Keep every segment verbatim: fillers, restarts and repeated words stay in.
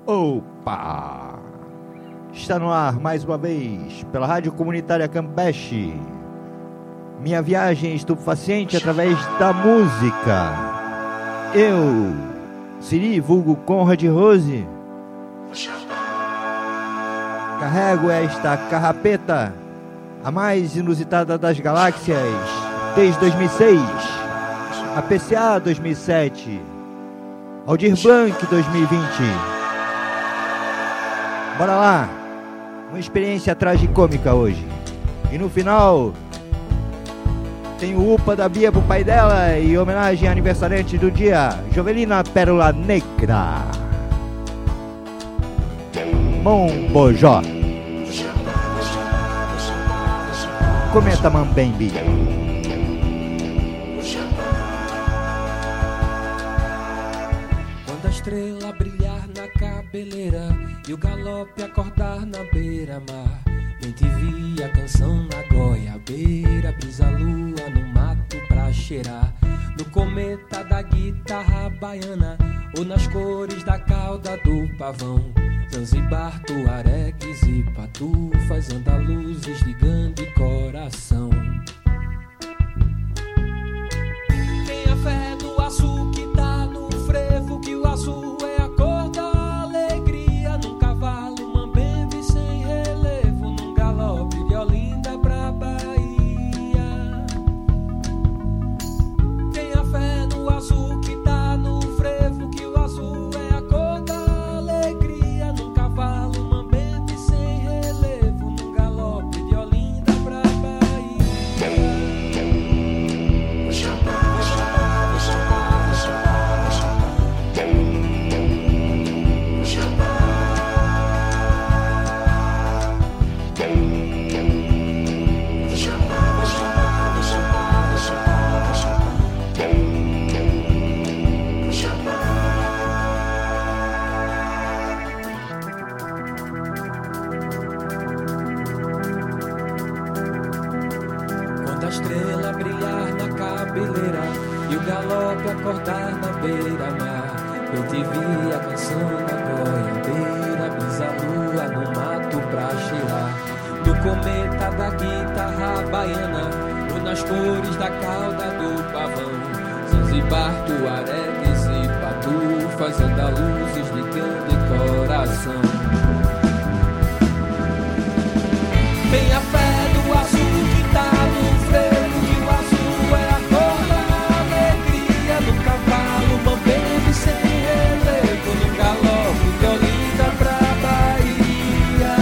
Opa! Está no ar mais uma vez pela Rádio Comunitária Campeche. Minha viagem estupefaciente através da música. Eu, Siri, vulgo Conrad Rose, carrego esta carrapeta, a mais inusitada das galáxias, desde dois mil e seis, a P C A dois mil e sete, Aldir Blanc dois mil e vinte. Bora lá, uma experiência tragicômica hoje. E no final tem o Upa da Bia pro pai dela e homenagem à aniversariante do dia, Jovelina Pérola Negra. Mombojó. Comenta Mambembe. Quando a estrela brilhar na cabeleira e o galope acordar na beira-mar, vem te vi a canção na goiabeira, brisa lua no mato pra cheirar, no cometa da guitarra baiana ou nas cores da cauda do pavão. Zanzibar, tuaregues e patufas, andaluzes de grande coração. Tenha fé no aço que tá no frevo, que o azul é a cor da alegria. Num cavalo mambembe sem relevo, num galope de Olinda pra Bahia. Tenha fé no azul que tá no frevo, que o azul é a cor da alegria. Num cavalo mambembe sem relevo, num galope de Olinda pra Bahia. Quando a estrela brilhar na cabeleira e o galope acordar na beira-mar, eu te vi a canção na goiabeira, brisa lua no mato pra cheirar, no cometa da guitarra baiana ou nas cores da cauda do pavão. Zanzibar, tuaregues e patufas, andaluzes de grande coração. Tenha fé no azul que tá no frevo, que o azul é a cor da alegria. No cavalo mambembe sem relevo, no galope de Olinda pra Bahia.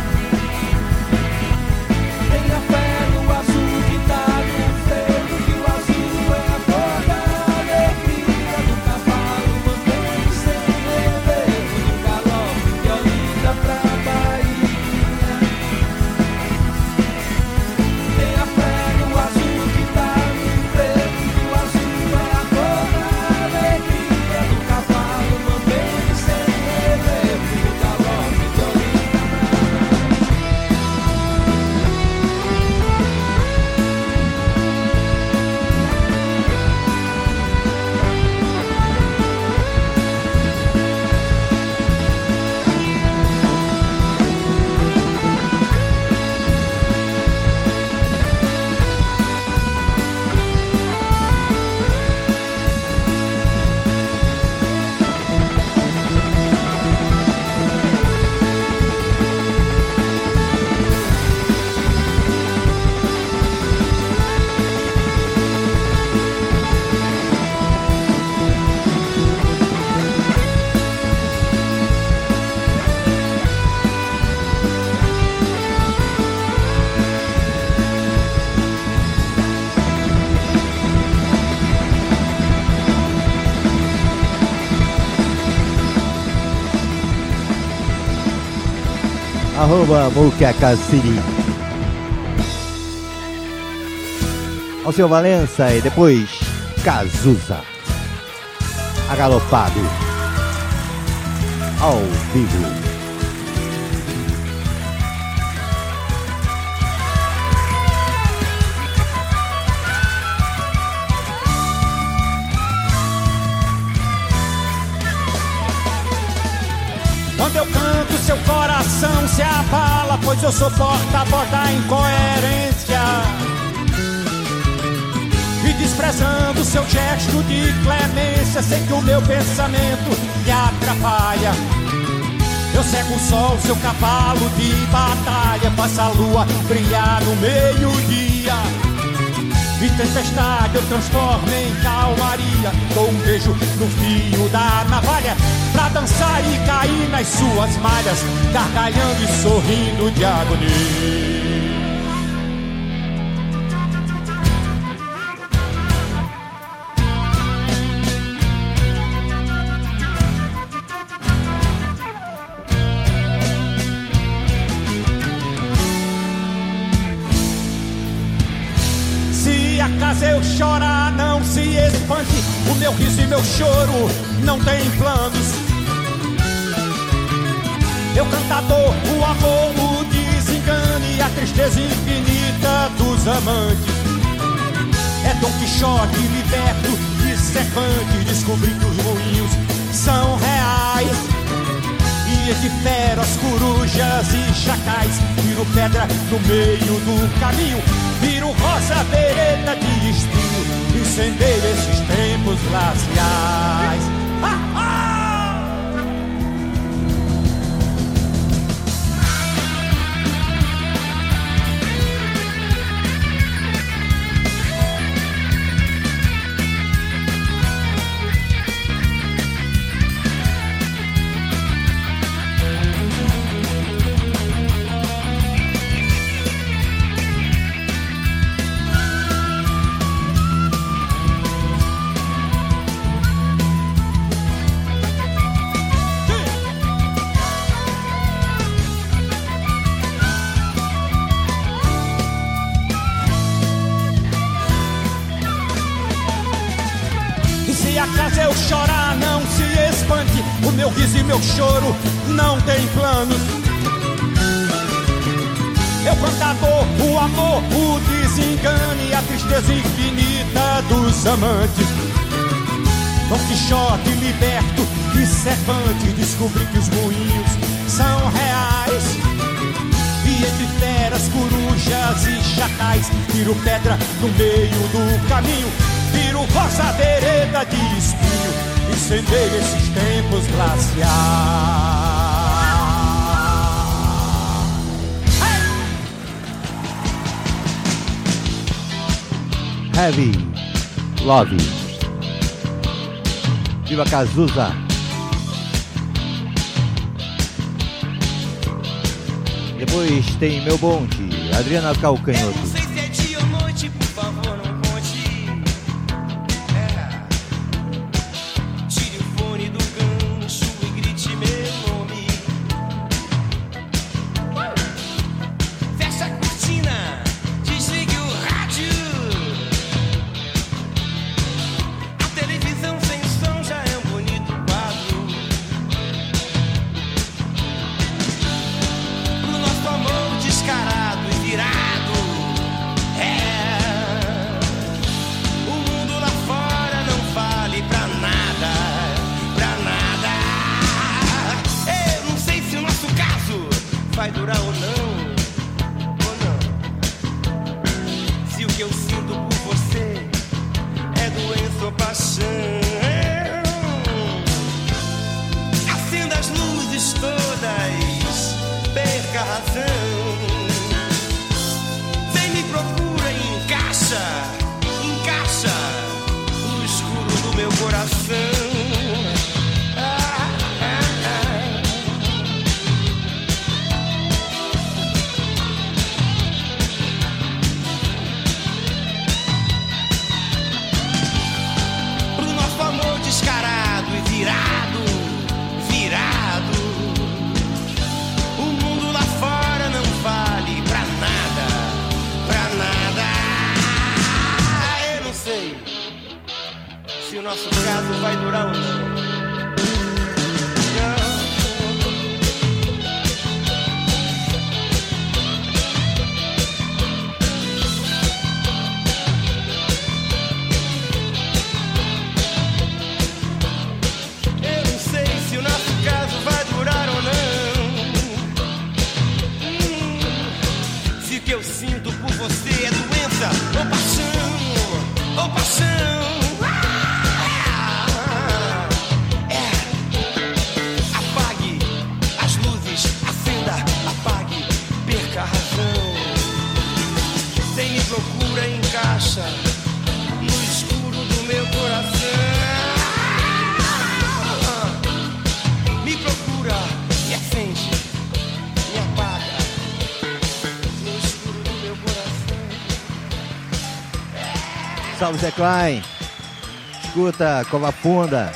Tenha fé no azul que tá no frevo, que o azul é a cor da alegria. No cavalo mambembe sem relevo, no galope de Olinda pra Bahia. Tenha fé no azul que tá no frevo, que o azul é a cor da alegria. No cavalo mambembe sem relevo, no galope de Olinda pra Arroba Mucacaciri. Alceu Valença e depois Cazuza. Agalopado. Ao vivo. Quando eu canto, seu coração se abala, pois eu sou porta-voz da incoerência. E desprezando seu gesto de clemência, sei que o meu pensamento lhe atrapalha. Eu cego o sol, seu cavalo de batalha, faço a lua brilhar no meio-dia. E tempestade eu transformo em calmaria, dou um beijo no fio da navalha, pra dançar e cair nas suas malhas, gargalhando e sorrindo de agonia. Se eu chorar, não se espante, o meu riso e meu choro não tem planos. Eu cantador, o amor, o desengano e a tristeza infinita dos amantes. É Dom Quixote liberto de Cervantes, descobri que os moinhos são reais. E de feras, corujas e chacais, viro pedra no meio do caminho, viro rosa vereda de espinho, incendeio esses tempos glaciais. Ah, ah! Se eu chorar, não se espante, o meu riso e meu choro não tem planos. Eu cantador, o amor, o desengano e a tristeza infinita dos amantes. Dom Quixote liberto de Cervantes, descobri que os moinhos são reais. E entre feras, corujas e chacais, tiro pedra no meio do caminho, viro rosa vereda de espinho, incendeio esses tempos glaciais. Heavy Love. Viva Cazuza. Depois tem Meu Bonde, Adriana Calcanhoto. Nosso caso vai durar salve Zé Klein. Escuta, Cova Funda.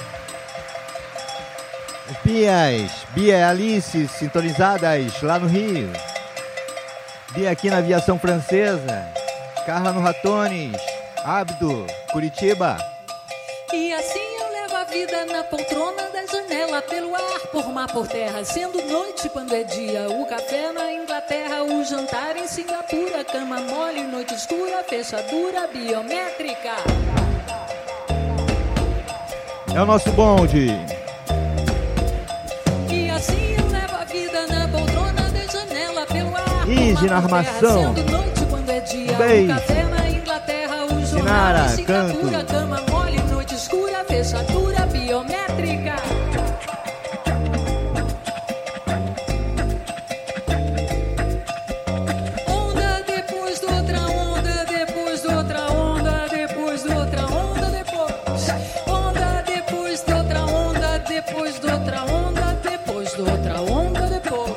Pias, Bia e Alice sintonizadas lá no Rio. Bia aqui na aviação francesa. Carla no Ratones. Abdo, Curitiba. E assim eu levo a vida na poltrona da janela, pelo ar, por mar, por terra, sendo noite quando é dia. O café na Inglaterra, o jantar em Singapura, cama mole, noite escura, fechadura biométrica. É o nosso bonde. E assim eu levo a vida na poltrona da janela, pelo ar, Easy por mar, na armação. por terra, sendo noite quando é dia. Beijo. O café na Inglaterra, o jornal Sinara, em Singapura, canto. cama mole, noite escura, fechadura biométrica. Onda depois de outra onda, depois de outra onda, depois de outra onda, depois. Onda depois de outra onda, depois de outra onda, depois de outra onda, depois.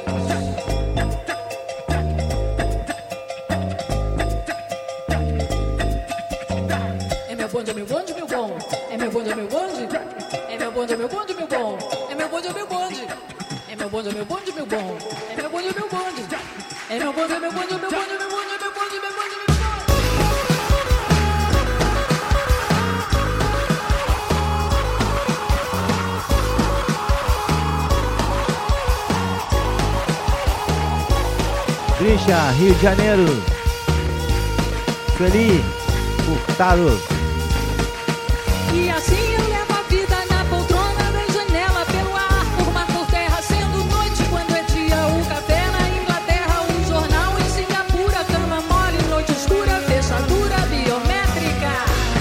É meu bonde, é meu bonde, meu bom. É meu bonde, é meu bonde. É meu bonde, é meu bonde, meu bom. É meu bonde, é meu bonde. É meu bonde, é meu bonde, meu bom. É meu bonde, é meu bonde. É meu bonde, é meu bonde, meu bonde, meu bonde, meu bonde, meu bonde, meu bonde. Trincha, Rio de Janeiro. Sueli, Furtado. E assim eu levo a vida na poltrona da janela, pelo ar, por mar, por terra, sendo noite quando é dia. O café na Inglaterra, o jornal em Singapura, cama mole, noite escura, fechadura biométrica.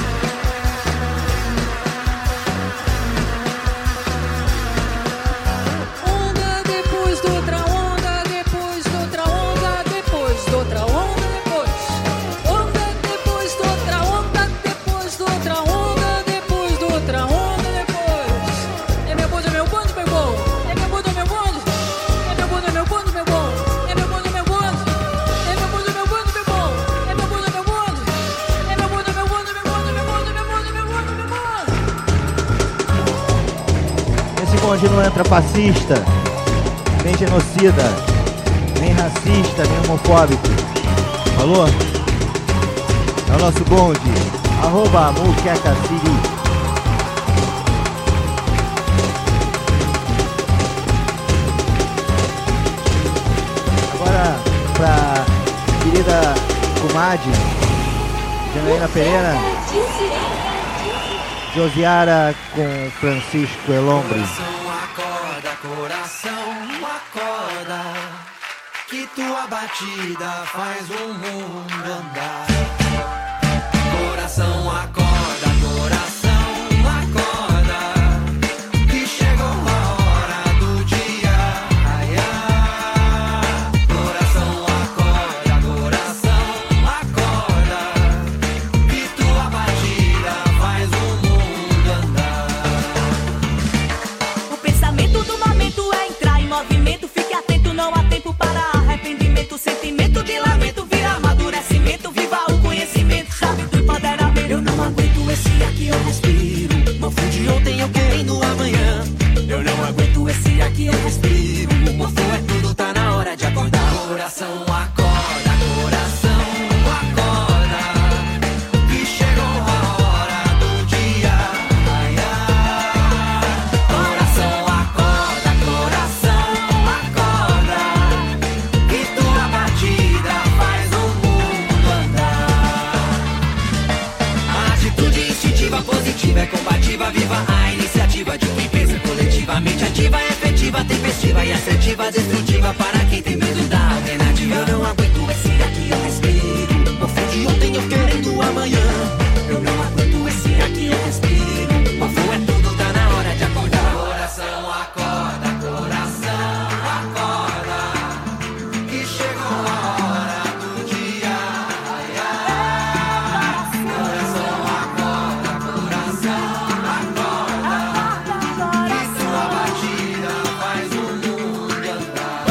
Onda depois de outra onda, depois de outra onda, depois de outra onda, depois. Onda depois de outra onda, depois de outra onda, depois de outra onda, depois. É meu bonde, é meu bonde, meu bom. É meu bonde, é meu bonde. É meu bonde, é meu bonde, meu bom. É meu bonde, é meu bonde. É meu bonde, é meu bonde, meu bom. É meu bonde, é meu bonde. É meu bonde, é meu bonde, meu bonde, meu bonde, meu bonde, meu bonde, meu bonde. Esse bonde não entra fascista, nem genocida, nem racista, nem homofóbico. Falou? É o nosso bonde. Arroba Muqueca Siri. Agora pra querida comadre Janaína Pereira, Josiara com Francisco Elombre. Coração acorda, coração acorda, que tua batida faz o mundo andar. Coração acorda, coração acorda, que chegou a hora do dia raiar. Coração acorda, coração acorda, que tua batida faz o mundo andar. O pensamento do momento é entrar em movimento. Fique atento, não há tempo para arrependimento. Sentimento de lamento vira amadurecimento. Viva o conhecimento, chave do empoderamento. Eu não aguento esse ar que eu respiro. Mofo de ontem eu querendo amanhã. Eu não aguento esse ar que eu respiro. O mofo é tudo, tá na hora de acordar. Coração acorda, coração acorda, que chegou a hora do dia raiar. Coração acorda, coração acorda, que tua batida faz o mundo andar. A atitude instintiva positiva é combativa, viva a iniciativa de quem pensa coletivamente ativa, efetiva, tempestiva e assertiva, destrutiva para quem tem medo da alternativa. Eu não aguento esse ar que eu respiro. Mofo de ontem eu querendo amanhã. Eu não aguento esse ar que eu respiro. Mofo é tudo, tá na hora de acordar. Coração acorda, coração acorda, que chegou a hora do dia raiar. Coração acorda, coração acorda, que tua batida faz o mundo andar.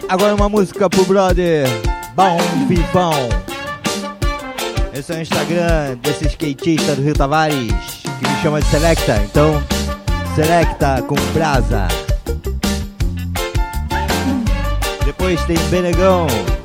Agora uma música pro brother Bom Vivão. Esse é o Instagram desse skatista do Rio Tavares, que me chama de Selecta. Então, Selecta com brasa. Depois tem Benegão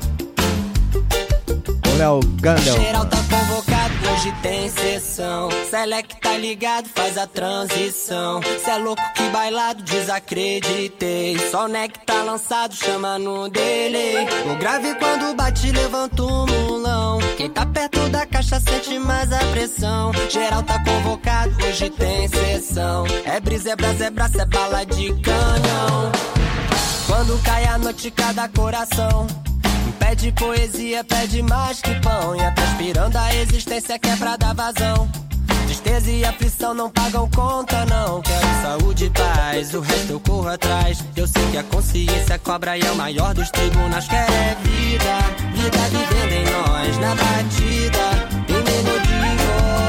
com Léo Gandel. Geral tá convocado, hoje tem sessão. Select tá ligado, faz a transição. Cê é louco que bailado, desacreditei. Só o neck tá lançado, chama no delay. O grave quando bate, levanta o mulão. Quem tá perto da caixa sente mais a pressão. Geral tá convocado, hoje tem sessão. É brisa, é brasa, é braço, é bala de canhão. Quando cai a noite, cada coração pede poesia, pede mais que pão. E transpirando a existência que é pra dar vazão. Tristeza e aflição não pagam conta, não. Quero saúde e paz, o resto eu corro atrás. Eu sei que a consciência cobra e é o maior dos tribunais. Quero é vida, vida vivendo em nós. Na batida, em melodia e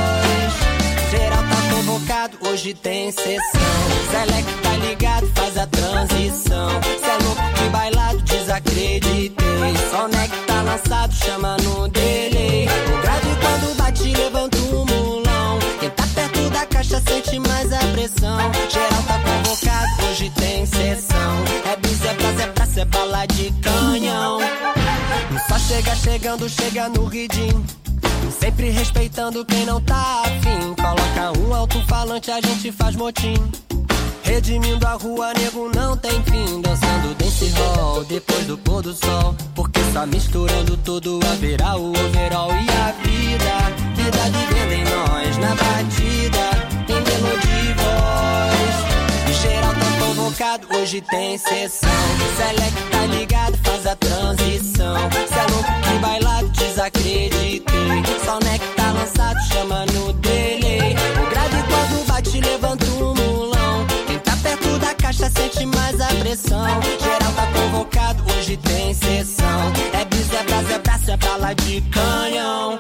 voz. Geral tá convocado, hoje tem sessão. Select tá ligado, faz a transição. Cê é louco que bailado, desacreditei. Só o neck tá lançado, chama no delay. O grave quando bate, levanta o mulão. Quem tá perto da caixa sente mais a pressão. Geral tá convocado, hoje tem sessão. É brisa, é brasa, é braço, é bala de canhão. Só chega chegando, chega no ridinho. Sempre respeitando quem não tá afim. Coloca um alto-falante, a gente faz motim. Redimindo a rua, nego não tem fim. Dançando dance hall, depois do pôr do sol. Porque só misturando tudo haverá o overall. E a vida, vida vivendo em nós. Na batida, em melodia e voz. E geral tá convocado, hoje tem sessão. Select tá ligado, faz a transição. Cê é louco que bailado, desacreditei. Só o neck tá lançado, chama no delay. O grave quando bate, levanta o mulão. Quem tá perto da caixa sente mais a pressão. Geral tá convocado, hoje tem sessão. É brisa, é brasa, é braço, é bala de canhão.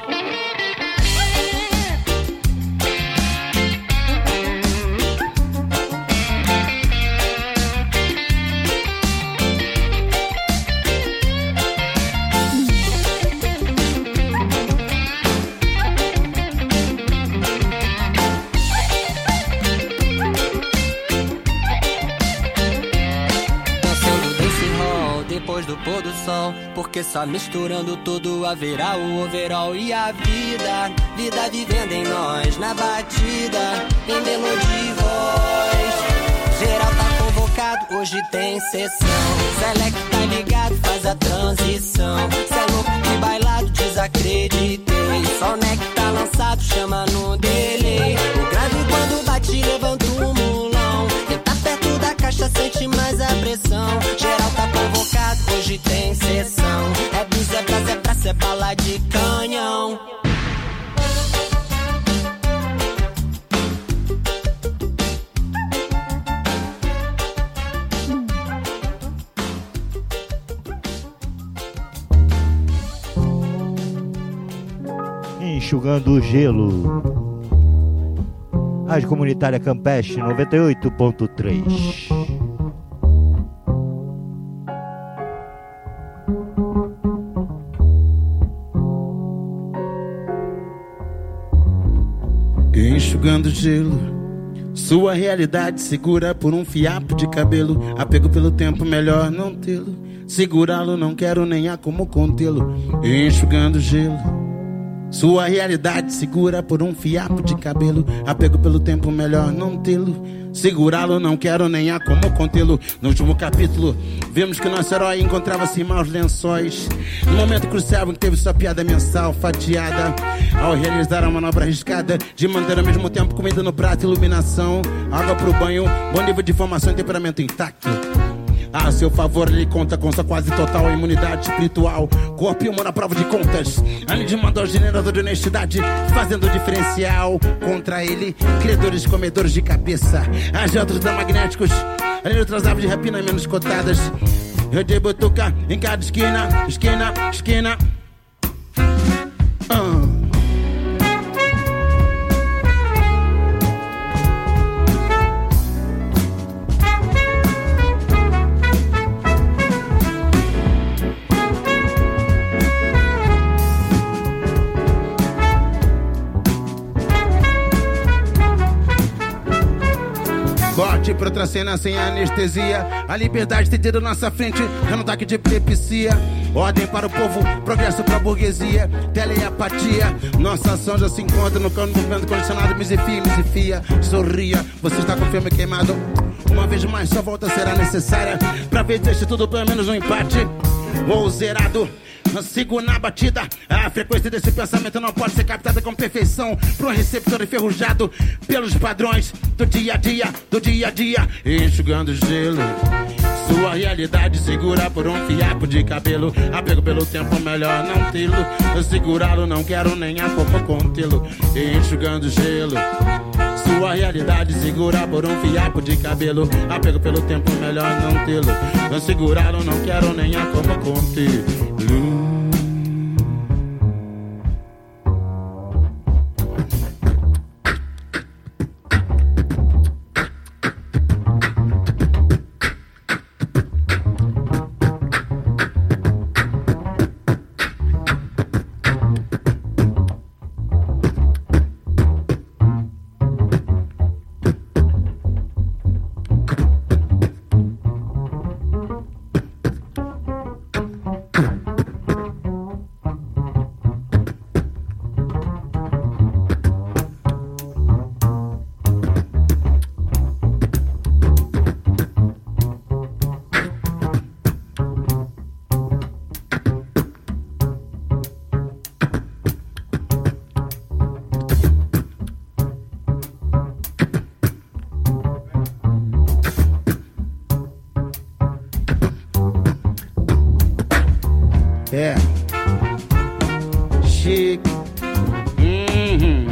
Depois do pôr do sol, porque só misturando tudo haverá o overall. E a vida, vida vivendo em nós. Na batida, em melodia e voz. Geral tá convocado, hoje tem sessão. Select tá ligado, faz a transição. Cê é louco que bailado, desacreditei. Só o neck tá lançado, chama no delay. O grave quando bate, levanta o mulão. Quem tá perto da caixa sente mais a pressão. Geral tá convocado, hoje tem sessão. É brisa, é brasa, é braço, é bala de canhão. Enxugando o gelo. Rádio Comunitária Campeche noventa e oito ponto três. Enxugando gelo, sua realidade segura por um fiapo de cabelo. Apego pelo tempo, melhor não tê-lo. Segurá-lo, não quero nem há como contê-lo. Enxugando gelo, sua realidade segura por um fiapo de cabelo. Apego pelo tempo, melhor não tê-lo. Segurá-lo, não quero nem há como contê-lo. No último capítulo, vimos que nosso herói encontrava-se em maus lençóis. No momento crucial em que teve sua piada mensal fatiada, ao realizar a manobra arriscada de manter ao mesmo tempo comida no prato, iluminação, água pro banho, bom nível de formação e temperamento intacto. A seu favor, ele conta com sua quase total imunidade espiritual. Corpo e humor à prova de contas. Além de mandar o generador de honestidade, fazendo diferencial contra ele. Criadores comedores de cabeça, agiotas da magnéticos. Além de outras aves de rapina menos cotadas. Eu de butuca em cada esquina, esquina, esquina. Ah. partir pra outra cena sem anestesia. A liberdade tem tido nossa frente, já não tá aqui de epilepsia. Ordem para o povo, progresso pra burguesia. Telepatia, nossa ação já se encontra no cano do vento condicionado. Misifia, misifia, sorria, você está com o filme queimado. Uma vez mais, sua volta será necessária pra ver deixe tudo pelo menos um empate ou zerado. Sigo na batida. A frequência desse pensamento não pode ser captada com perfeição para um receptor enferrujado pelos padrões do dia a dia, do dia a dia. Enxugando gelo, sua realidade segura por um fiapo de cabelo. Apego pelo tempo, melhor não tê-lo. Eu segurá-lo, não quero nem a pouco contê-lo. Enxugando gelo, sua realidade segura por um fiapo de cabelo. Apego pelo tempo, melhor não tê-lo. Eu segurá-lo, não quero nem a como contê-lo. É chique. Uhum.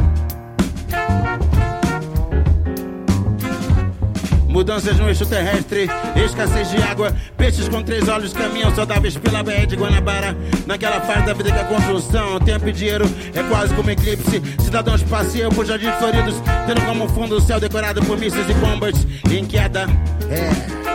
Mudanças no eixo terrestre, escassez de água. Peixes com três olhos caminham saudáveis pela Baía de Guanabara. Naquela fase da vida que a construção, tempo e dinheiro é quase como eclipse. Cidadãos passeiam por jardins floridos, tendo como fundo o céu decorado por mísseis e bombas em queda. É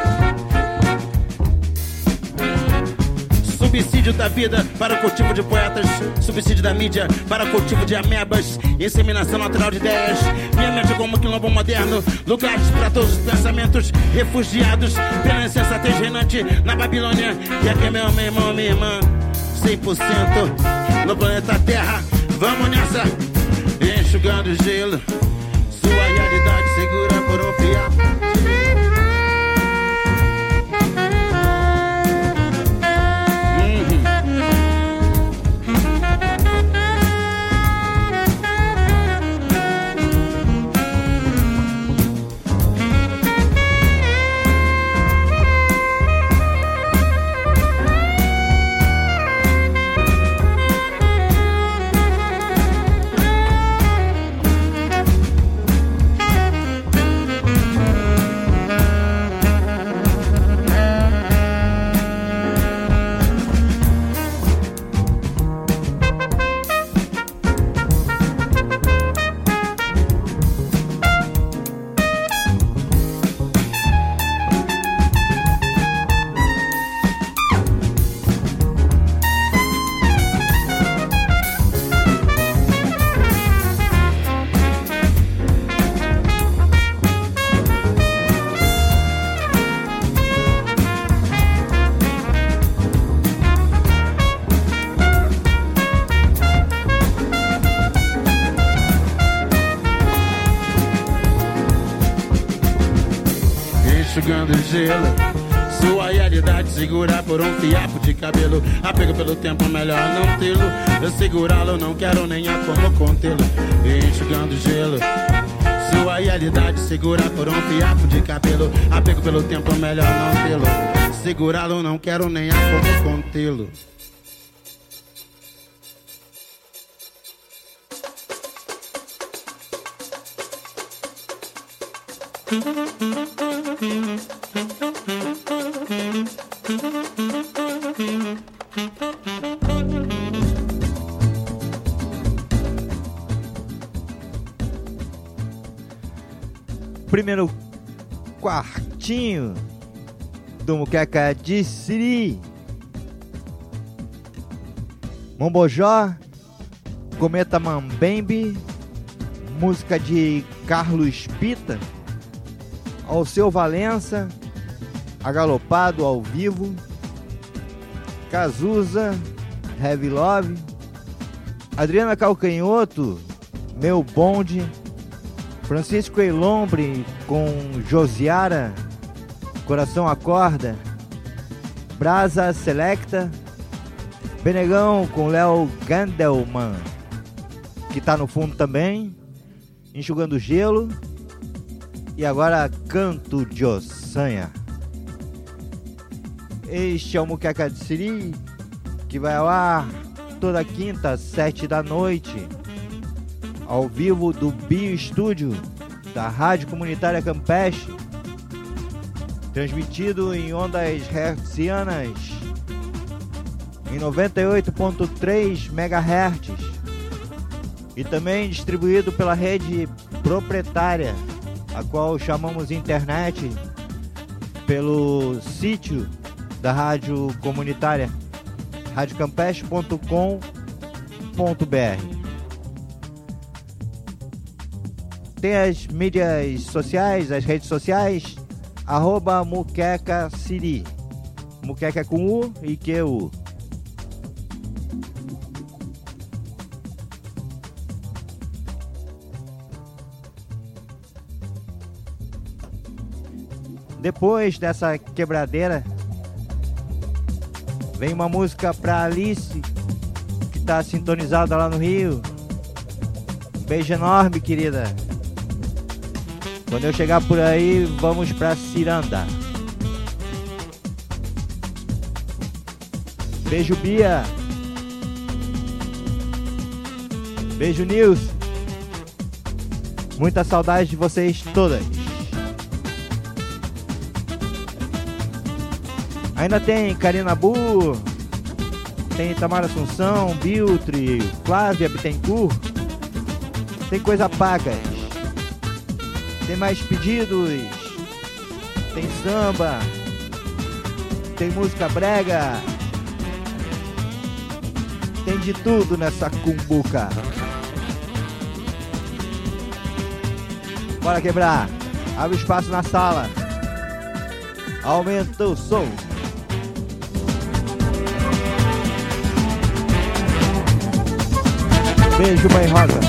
subsídio da vida para o cultivo de poetas, subsídio da mídia para o cultivo de amebas, inseminação natural de ideias. Minha mente é como um quilombo moderno, lugares para todos os pensamentos, refugiados pela insensatez reinante na Babilônia. E aqui é meu irmão, minha irmã, cem por cento no planeta Terra. Vamos nessa, enxugando gelo, sua realidade segura por um fiapo. Gelo, sua realidade segura por um fiapo de cabelo. Apego pelo tempo, melhor não tê-lo. Eu segurá-lo, não quero nem a como contê-lo. Enxugando gelo, sua realidade segura por um fiapo de cabelo. Apego pelo tempo, melhor não tê-lo. Segurá-lo, não quero nem a como contê-lo. Primeiro quartinho do Muqueca de Siri, Mombojó, Cometa Mambembe, música de Carlos Pita, Alceu Valença, Agalopado ao vivo, Cazuza, Heavy Love, Adriana Calcanhoto, Meu Bonde, Francisco Elombre com Josiara, Coração Acorda, Brasa Selecta, Benegão com Léo Gandelman, que tá no fundo também, Enxugando Gelo, e agora Canto de Ossanha. Este é o Muqueca de Siri, que vai ao ar toda quinta, sete da noite, ao vivo do Bio Estúdio, da Rádio Comunitária Campeche, transmitido em ondas hertzianas, em noventa e oito ponto três megahertz, e também distribuído pela rede proprietária, a qual chamamos internet, pelo sítio da Rádio Comunitária, rádio campeche ponto com ponto b r. Tem as mídias sociais, as redes sociais, arroba Muqueca Siri, Muqueca com U e Q U. Depois dessa quebradeira, vem uma música pra Alice, que tá sintonizada lá no Rio. Um beijo enorme, querida. Quando eu chegar por aí, vamos pra Ciranda. Beijo, Bia. Beijo, Nilce. Muita saudade de vocês todas. Ainda tem Karina Bu, tem Tamara Assunção, Biltre, Flávia Bittencourt. Tem coisa pagas. Tem mais pedidos. Tem samba. Tem música brega. Tem de tudo nessa cumbuca. Bora quebrar. Abre espaço na sala. Aumenta o som. Beijo, Mãe Rosa.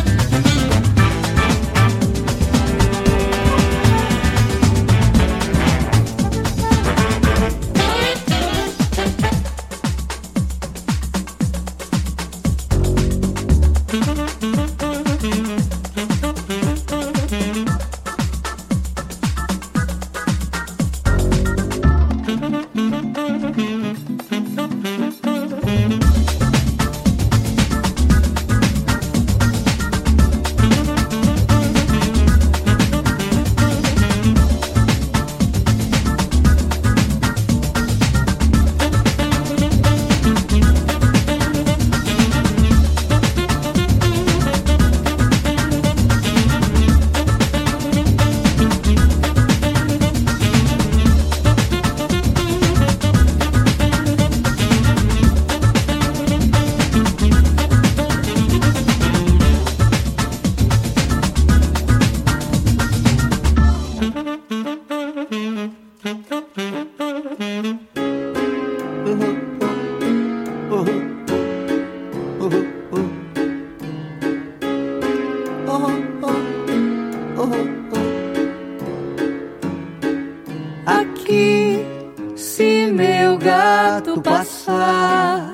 Aqui, se meu gato passar,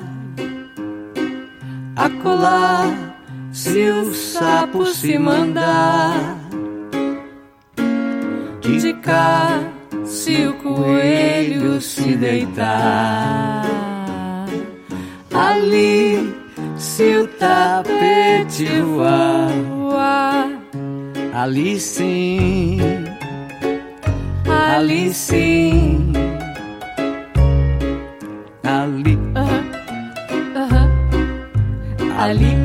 acolá, se o sapo se mandar, de cá, se o coelho se deitar, ali, se o tapete voar, ali sim, ali sim, ali, uh-huh. Uh-huh. ali,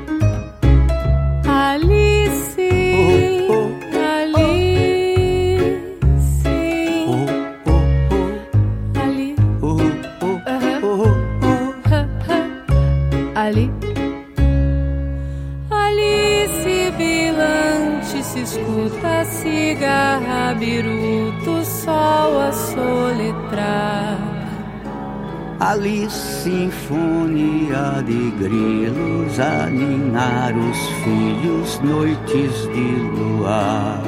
ali sim, oh, oh. ali sim, oh, oh, oh. ali, oh, oh, uh-huh. oh, oh. Uh-huh. ali, ali sibilante se escuta escuta, cigarra, biruto, sol a soletrar. Ali sinfonia de grilos a ninar os filhos, noites de luar.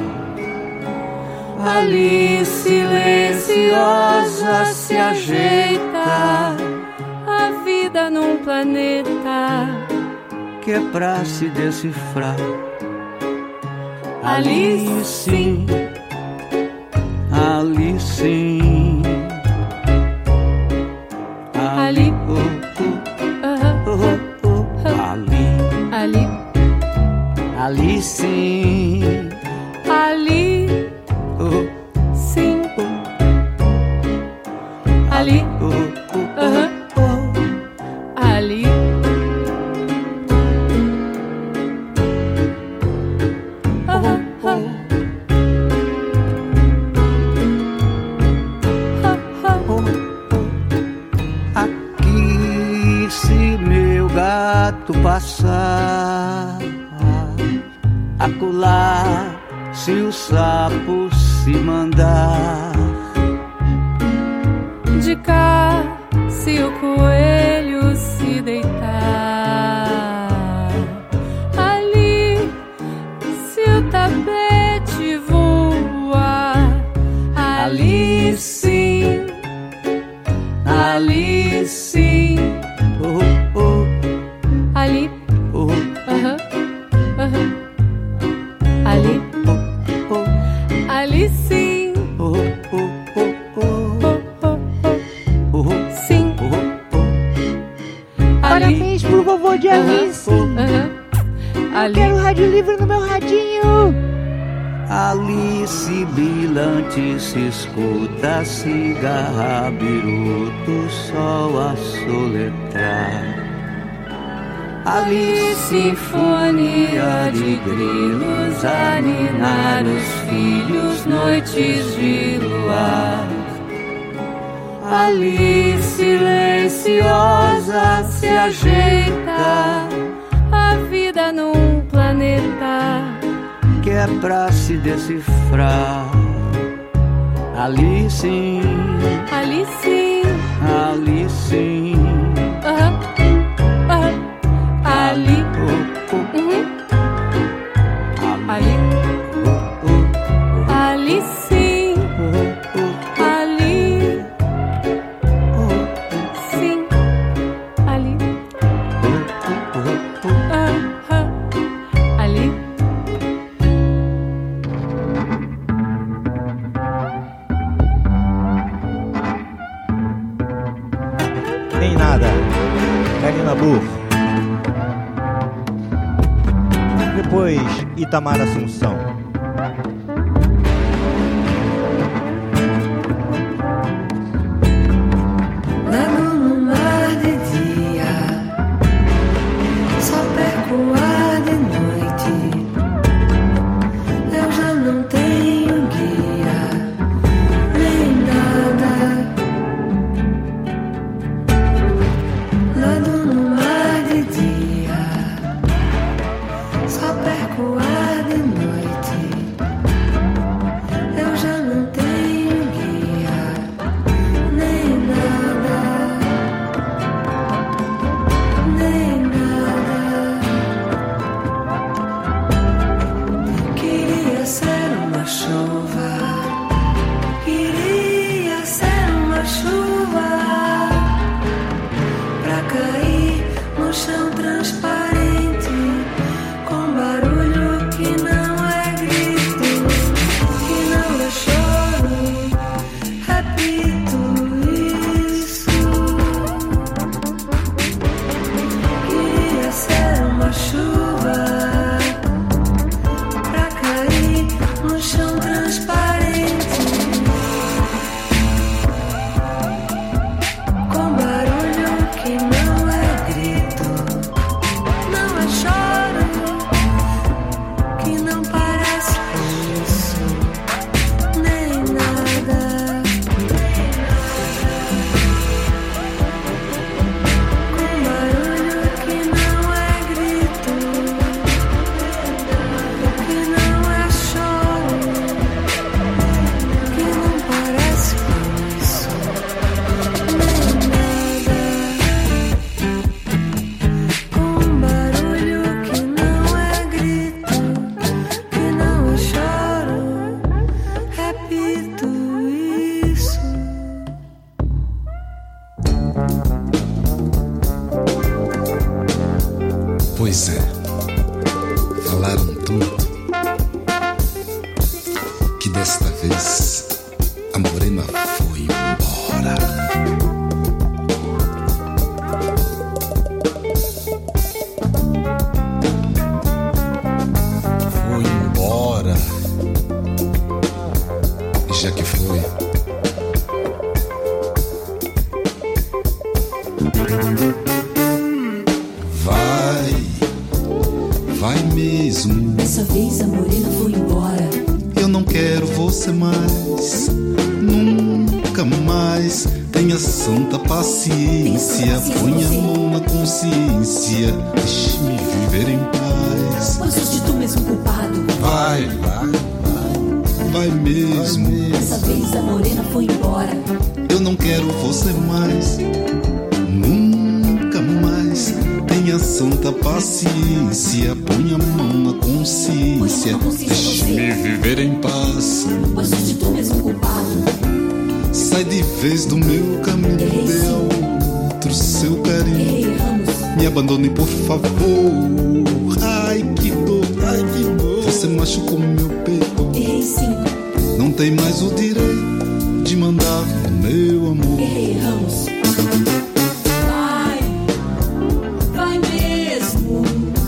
Ali silenciosa se ajeita a vida num planeta que é pra se decifrar. Ali sim, ali sim, ali, oh, oh, oh, oh, oh, ali, ali, ali sim, ali, oh, sim, ali, oh, oh, aham, oh, ali. Aqui se meu gato passar, acolá se o sapo se mandar, De cá, se o coelho se deitar, ali, se o tapete voar, ali sim, ali sim, oh, oh, ali, oh, aham, aham, ali, oh, oh, ali sim, oh, oh, oh, oh, oh, oh, oh, sim, oh, oh. ali, Parabéns pro vovô de Alice. aham, ali, Quero rádio livre no meu radinho. Ali sibilante se escuta, cigarra, biruto, sol a soletrar. Ali sinfonia de grilos a ninar os filhos, noites de luar. ali silenciosa se ajeita a vida num planeta que é pra se decifrar. Ali sim, ali sim, ali sim, aham, aham, ali, oh, oh, uhum, ali, ali, oh, oh, ali sim, oh, oh, ali, oh, sim, ali, oh, oh, oh. aham, ali. Nem nada. Karina Burr. Depois, Itamar Assunção. Nado no mar de dia, só perco o ar de noite. Eu já não tenho guia, nem nada. Nado no mar de dia, só perco o ar de noite. que desta vez a morena foi embora. Foi embora. E já que foi, vai, vai mesmo. Dessa vez a morena foi embora. Eu não quero você mais, nunca mais. Tenha santa paciência, ponha a mão na consciência, deixe-me viver em paz. Pois foste tu mesmo culpado. Vai, vai, vai, vai mesmo. Dessa vez a morena foi embora. Eu não quero você mais, nunca mais. Tenha santa paciência, ponha a mão na consciência, deixe-me viver em paz. Pois foste tu mesmo culpado. Sai de vez do meu caminho, dê a outro seu carinho. Me abandone, por favor. Ai, que dor, ai, que dor. Você machucou meu peito. Errei sim. Não tem mais o direito de mandar o meu amor. Errei, Ramos. Vai, vai mesmo.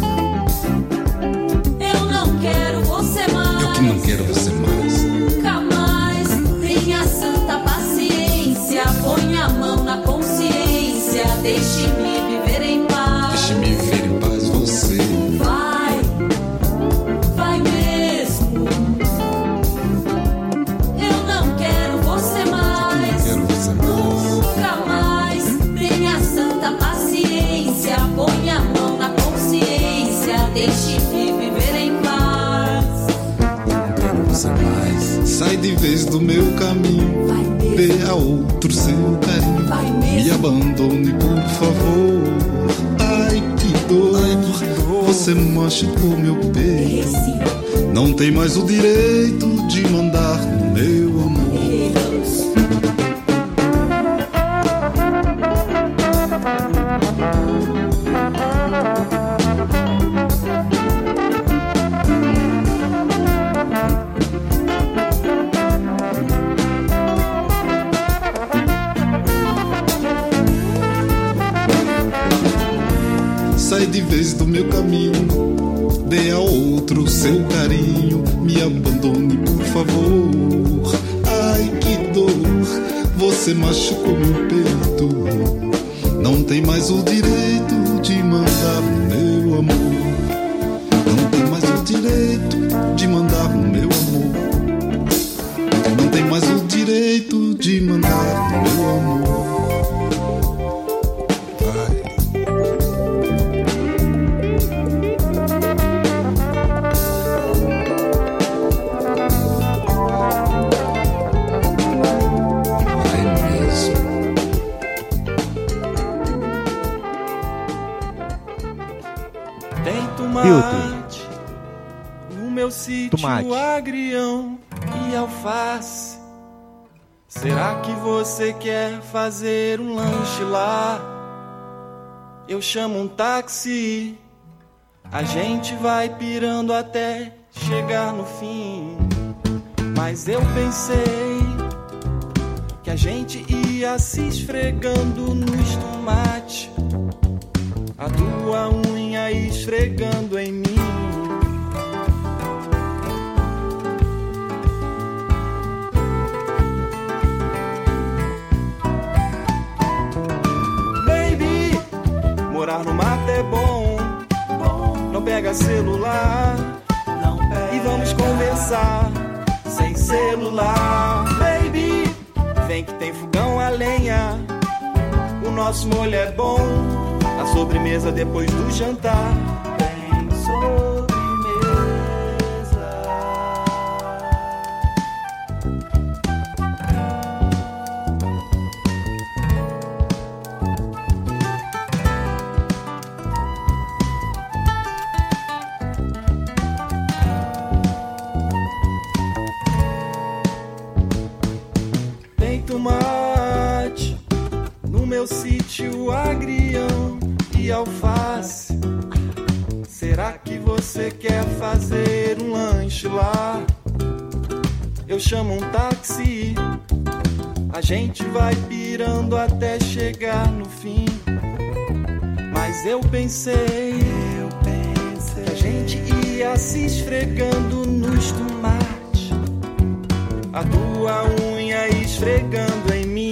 Eu não quero você mais. Eu que não quero você mais. Nunca mais. Tenha santa paciência, ponha a mão na consciência, deixe-me viver em paz. Deixe-me viver em paz, você. Vai, vai mesmo. Eu não quero você mais. Eu não quero você mais. Nunca mais. Tenha santa paciência, ponha a mão na consciência, deixe-me viver em paz. Não quero você mais. Sai de vez do meu caminho, dê a outro seu carinho. Vai mesmo. Me abandone, por favor. Ai, que dor, ai, que dor. Você machucou meu Errei peito. sim. Não tem mais o direito de mandar no meu amor. Errei, Ramos. Sai de vez do meu caminho, dê a outro seu carinho. Me abandone, por favor. Ai, que dor, você machucou meu peito. Não tem mais o direito de mandar o meu amor. Não tem mais o direito de mandar o meu amor. Não tem mais o direito de mandar o meu amor. Tem tomate no meu sítio, Tomate. agrião e alface. Será que você quer fazer um lanche lá? Eu chamo um táxi, a gente vai pirando até chegar no fim. Mas eu pensei que a gente ia se esfregando nos tomates, a tua unha esfregando em mim. Baby, morar no mato é bom. Não pega celular, e vamos conversar sem celular. Baby, vem que tem fogão a lenha, o nosso molho é bom. A sobremesa depois do jantar. Tem sobremesa. Tem tomate no meu sítio, agrião e alface. Será que você quer fazer um lanche lá? Eu eu chamo um táxi. A gente vai pirando até chegar no fim. Mas eu pensei, eu pensei que a gente ia se esfregando nos tomates, a tua unha esfregando em mim.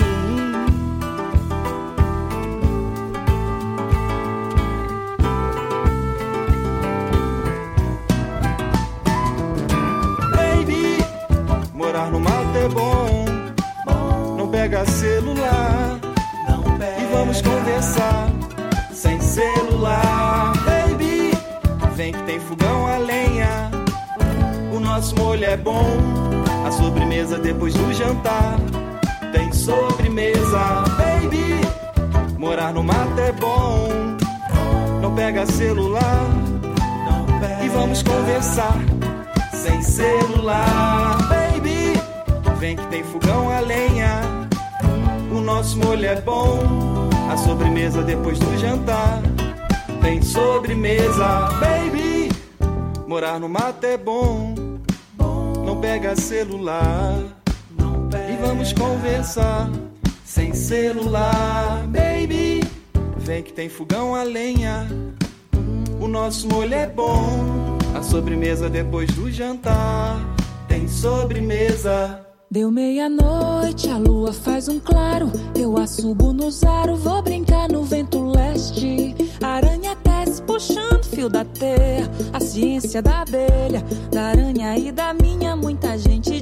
Baby, morar no mato é bom. Não pega celular, não pega. E vamos conversar sem celular. Baby, vem que tem fogão a lenha. O nosso molho é bom. A sobremesa depois do jantar. Tem sobremesa. Baby, morar no mato é bom. Não pega celular, não pega. E vamos conversar sem celular. Baby, vem que tem fogão a lenha. O nosso molho é bom. A sobremesa depois do jantar. Tem sobremesa. Baby, morar no mato é bom. Não pega celular, não pega. E vamos conversar sem celular. Baby, vem que tem fogão a lenha. O nosso molho é bom. A sobremesa depois do jantar. Tem sobremesa. Deu meia-noite, a lua faz um claro. Eu assubo no zaro, vou brincar no vento leste. Aranha tece puxando fio da teia. A ciência da abelha, da aranha e da minha, muita gente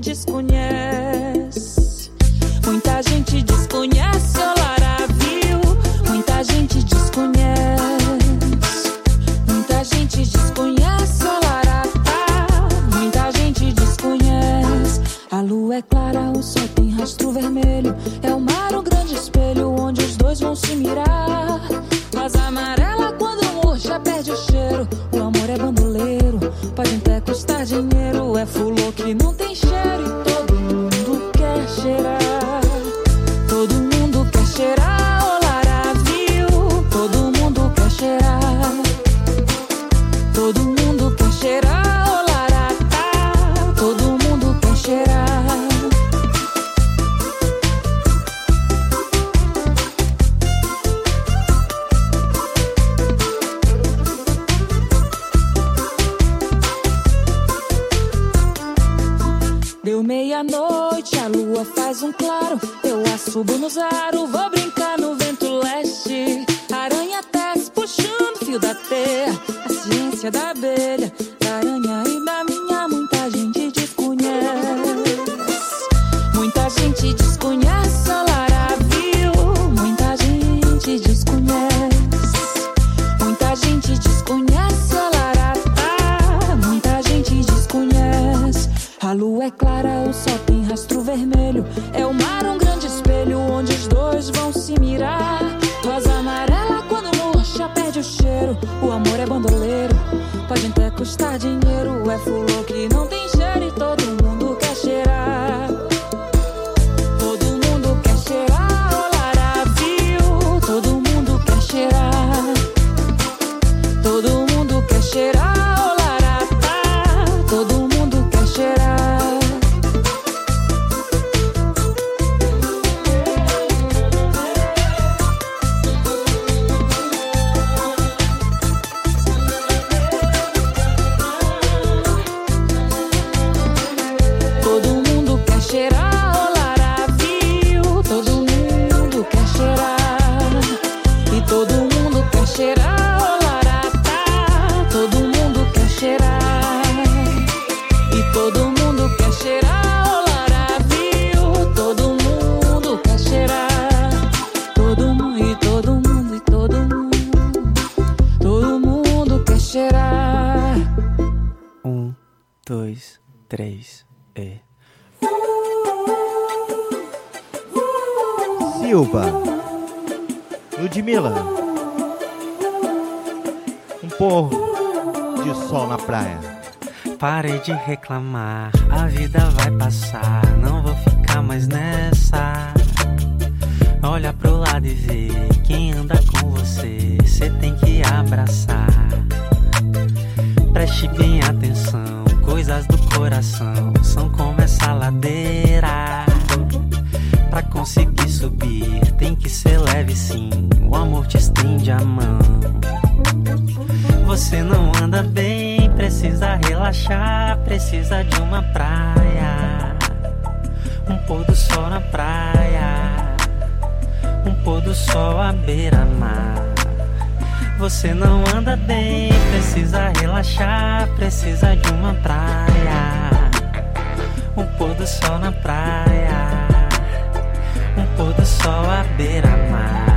desconhece. Muita gente desconhece, Olara viu. Muita gente desconhece. Muita gente desconhece, Olara tá. Muita gente desconhece. A lua é clara, o sol tem rastro vermelho. É o mar um grande espelho onde os dois vão se mirar. Rosa amarela quando murcha perde o cheiro. O amor é bandoleiro, pode até custar dinheiro. É fulô que não tem cheiro e todo mundo quer cheirar. Todo mundo quer cheirar, Olara viu. Todo mundo quer cheirar. Todo mundo quer cheirar, Olara tá. Todo mundo quer cheirar. Deu meia-noite, a lua faz um claro. Eu assubo no zaro, vou brincar no vento leste. Aranha tece puxando fio da teia. A ciência da abelha, da aranha e da minha, muita gente desconhece. Muita gente desconhece, Olara viu. Muita gente desconhece. Muita gente desconhece, Olara tá. Muita gente desconhece. A lua é clara, o sol tem rastro vermelho. É o mar um grande espelho onde os dois vão se mirar. Rosa amarela quando murcha perde o cheiro. O amor é bandoleiro, pode até custar dinheiro. É fulô que não tem cheiro e todo mundo quer cheirar. Todo mundo quer cheirar, Olara viu. Todo mundo quer cheirar. Todo mundo quer cheirar, Olara tá. Todo mundo quer cheirar. Todo mundo quer cheirar, Olara viu. Todo mundo quer cheirar. E todo mundo quer cheirar, Olara tá. Todo mundo quer cheirar. E todo mundo quer cheirar, Olara viu. Todo mundo quer cheirar. Todo mundo e todo mundo e todo mundo. Todo mundo quer cheirar. Um, dois, três, e. Silva, Ludmilla, um pôr de sol na praia. Parei de reclamar, a vida vai passar. Não vou ficar mais nessa. Olha pro lado e vê quem anda com você. Cê tem que abraçar. Preste bem atenção, coisas do coração são como essa ladeira. conseguir subir, tem que ser leve sim. O amor te estende a mão. Você não anda bem, precisa relaxar, precisa de uma praia. Um pôr do sol na praia, um pôr do sol à beira-mar. Você não anda bem, precisa relaxar, precisa de uma praia. Um pôr do sol na praia, um pôr do sol à beira-mar.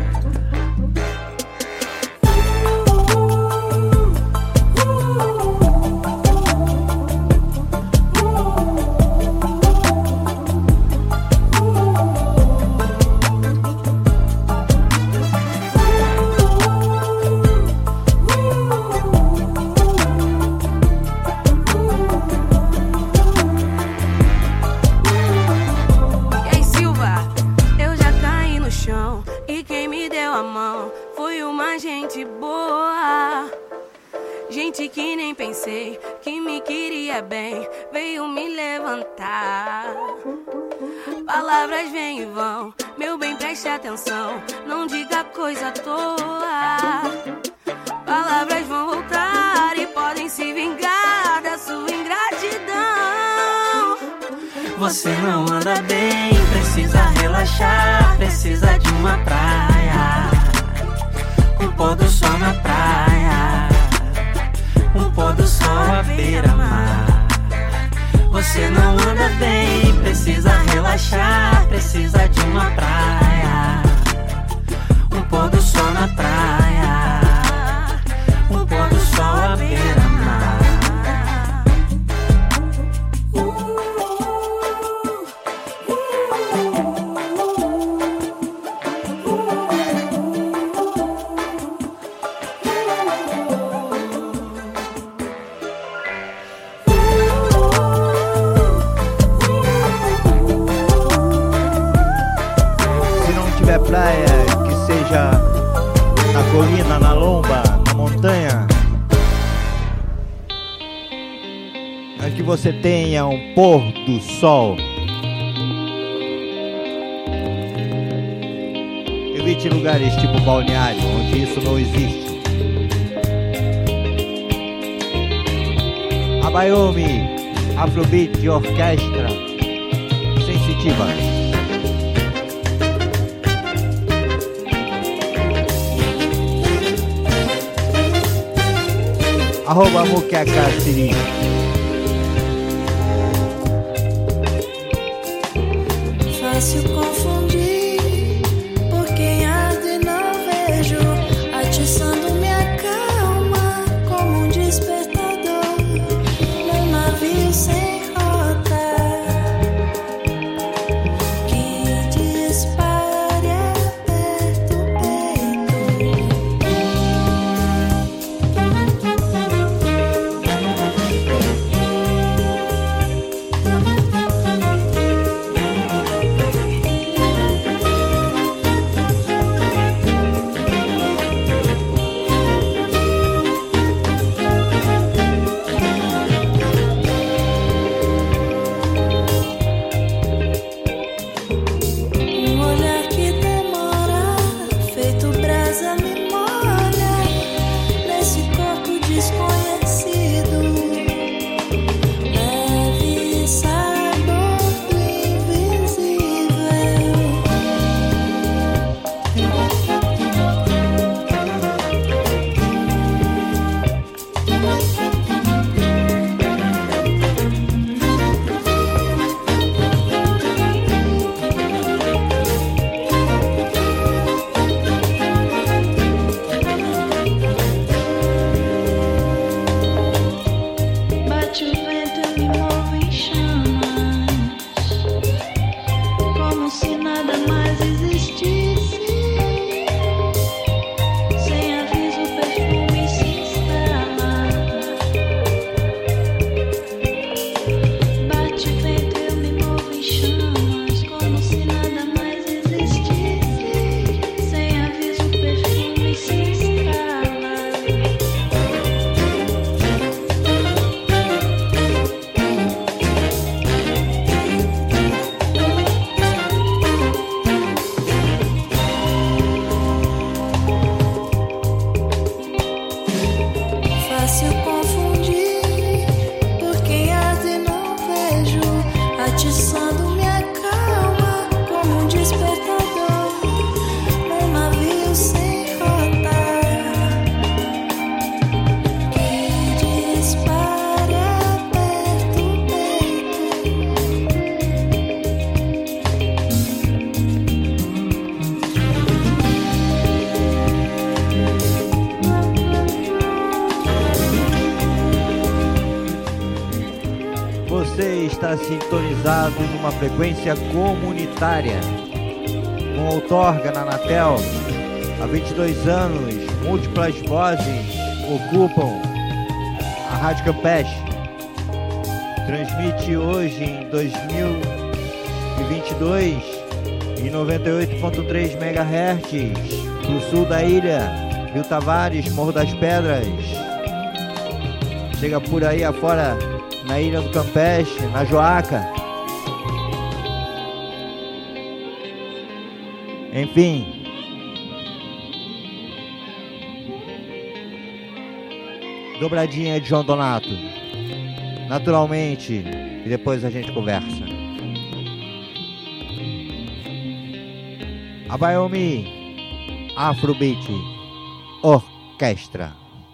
Gente que nem pensei, que me queria bem, veio me levantar. Palavras vêm e vão, meu bem, preste atenção, não diga coisa à toa. Palavras vão voltar e podem se vingar da sua ingratidão. Você não anda bem, precisa relaxar, precisa de uma praia. Um pôr do sol na praia, um pôr do sol à beira-mar. Você não anda bem, precisa relaxar, precisa de uma praia. Um pôr do sol na praia, um pôr do sol à beira-mar. Praia que seja na colina, na lomba, na montanha, mas que você tenha um pôr do sol. Evite lugares tipo balneário, onde isso não existe. Abayomi, Afrobeat de orquestra sensitiva. Arroba Muqueca Siri. Fácil confundir, por quem arde não vejo, atiçando minha calma como um despertador. Meu navio sem rota, que dispare aberto o peito. estar sintonizado numa frequência comunitária. Com outorga na Anatel, há vinte e dois anos, múltiplas vozes ocupam a Rádio Campeche. Transmite hoje em dois mil e vinte e dois em noventa e oito ponto três megahertz no sul da ilha, Rio Tavares, Morro das Pedras. Chega por aí afora na Ilha do Campeche, na Joaca. Enfim, dobradinha de João Donato, naturalmente, e depois a gente conversa. A Bayomi Afrobeat Orquestra.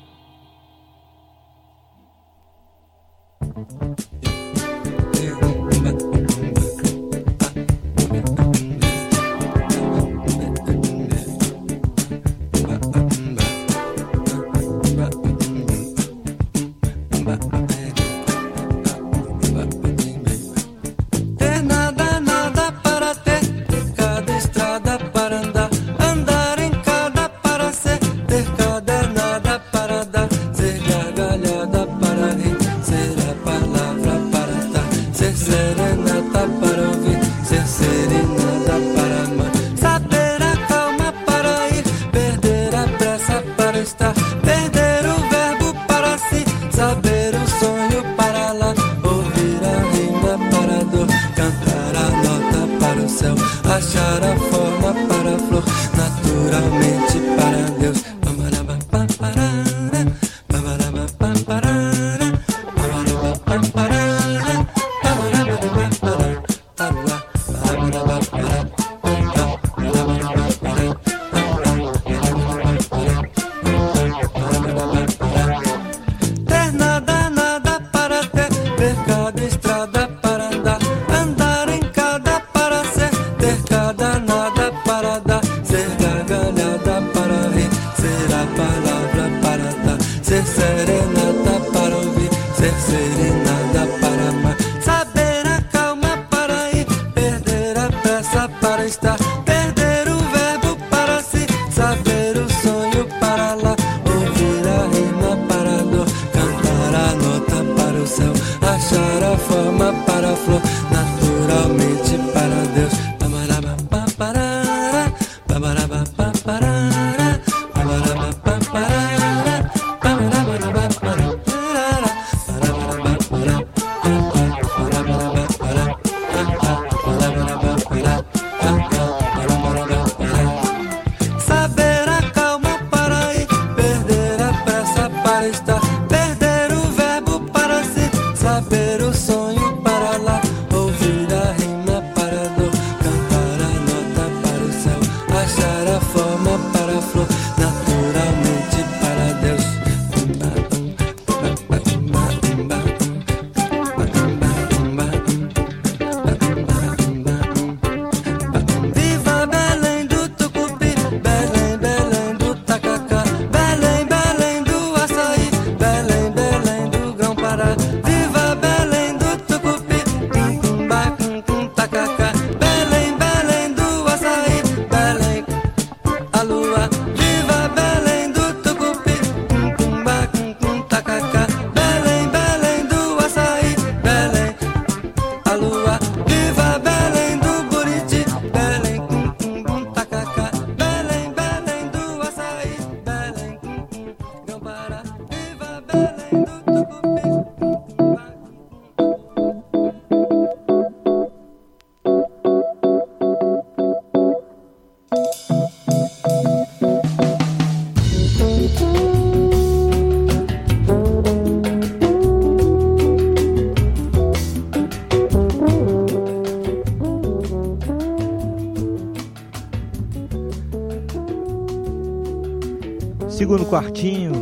Segundo quartinho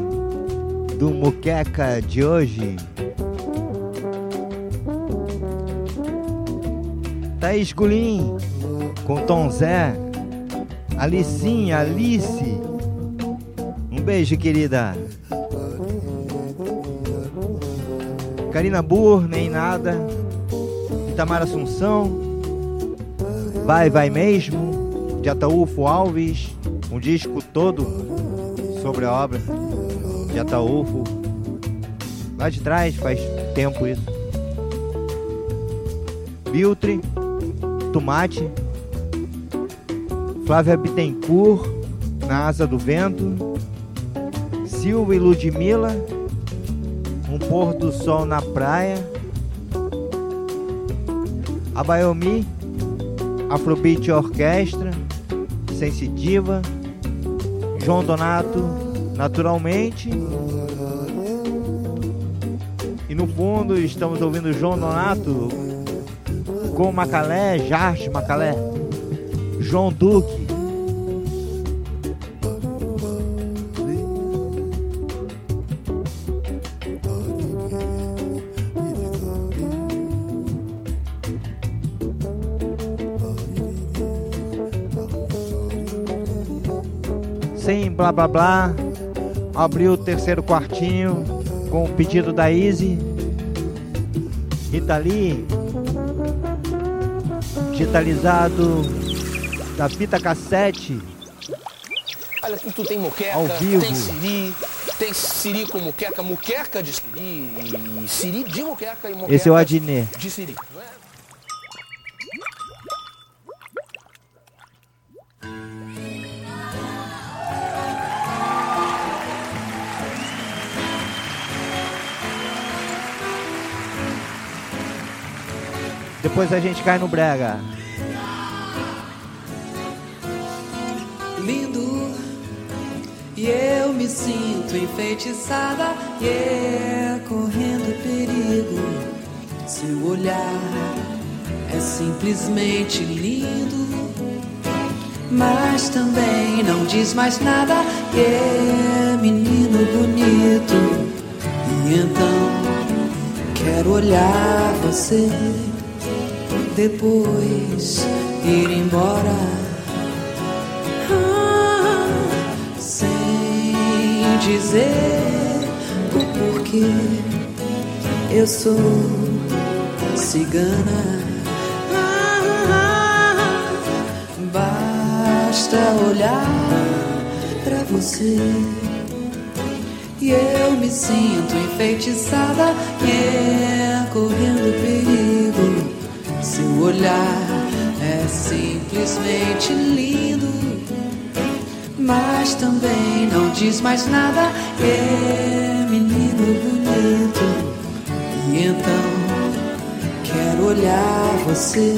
do Muqueca de hoje. Thaís Gulim com Tom Zé, Alicinha, Alice. Um beijo, querida. Karina Burr, nem nada. Itamar Assunção, Vai, Vai Mesmo, de Ataúfo Alves, um disco todo sobre a obra de Ataúfo, lá de trás, faz tempo isso. Biltre, Tomate, Flávia Bittencourt, Na Asa do Vento, Silva e Ludmilla, Um Pôr do Sol na Praia, Abayomi, Afrobeat Orquestra, Sensitiva, João Donato, Naturalmente. E no fundo estamos ouvindo João Donato com Macalé, Jarte Macalé, João Duque. Sem blá blá blá, abriu o terceiro quartinho com o pedido da Izzy, Rita Lee, digitalizado da fita cassete. Olha, aqui tu tem moqueca, ao vivo. Tem siri, tem siri com moqueca, moqueca de siri, e siri de moqueca e moqueca Esse é o Adnê. de siri. Não é? Depois a gente cai no brega. Lindo, e eu me sinto enfeitiçada, e é correndo perigo. Seu olhar é simplesmente lindo, mas também não diz mais nada, e é menino bonito. E então quero olhar você, depois ir embora, ah, sem dizer o porquê. Eu sou cigana, ah, basta olhar pra você e eu me sinto enfeitiçada, e é correndo perigo. Seu olhar é simplesmente lindo, mas também não diz mais nada. É menino bonito. E então quero olhar você,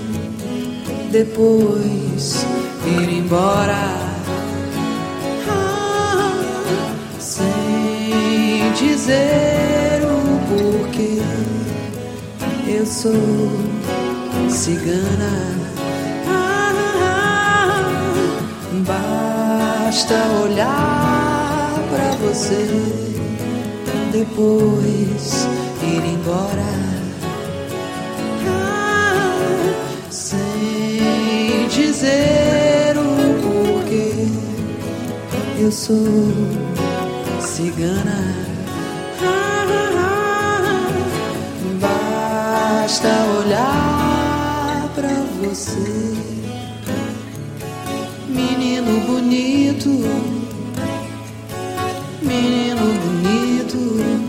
depois ir embora, ah, sem dizer o porquê. Eu sou cigana, ah, basta olhar pra você, depois ir embora, ah, sem dizer o porquê. Eu sou cigana, ah, basta olhar pra você, menino bonito, menino bonito,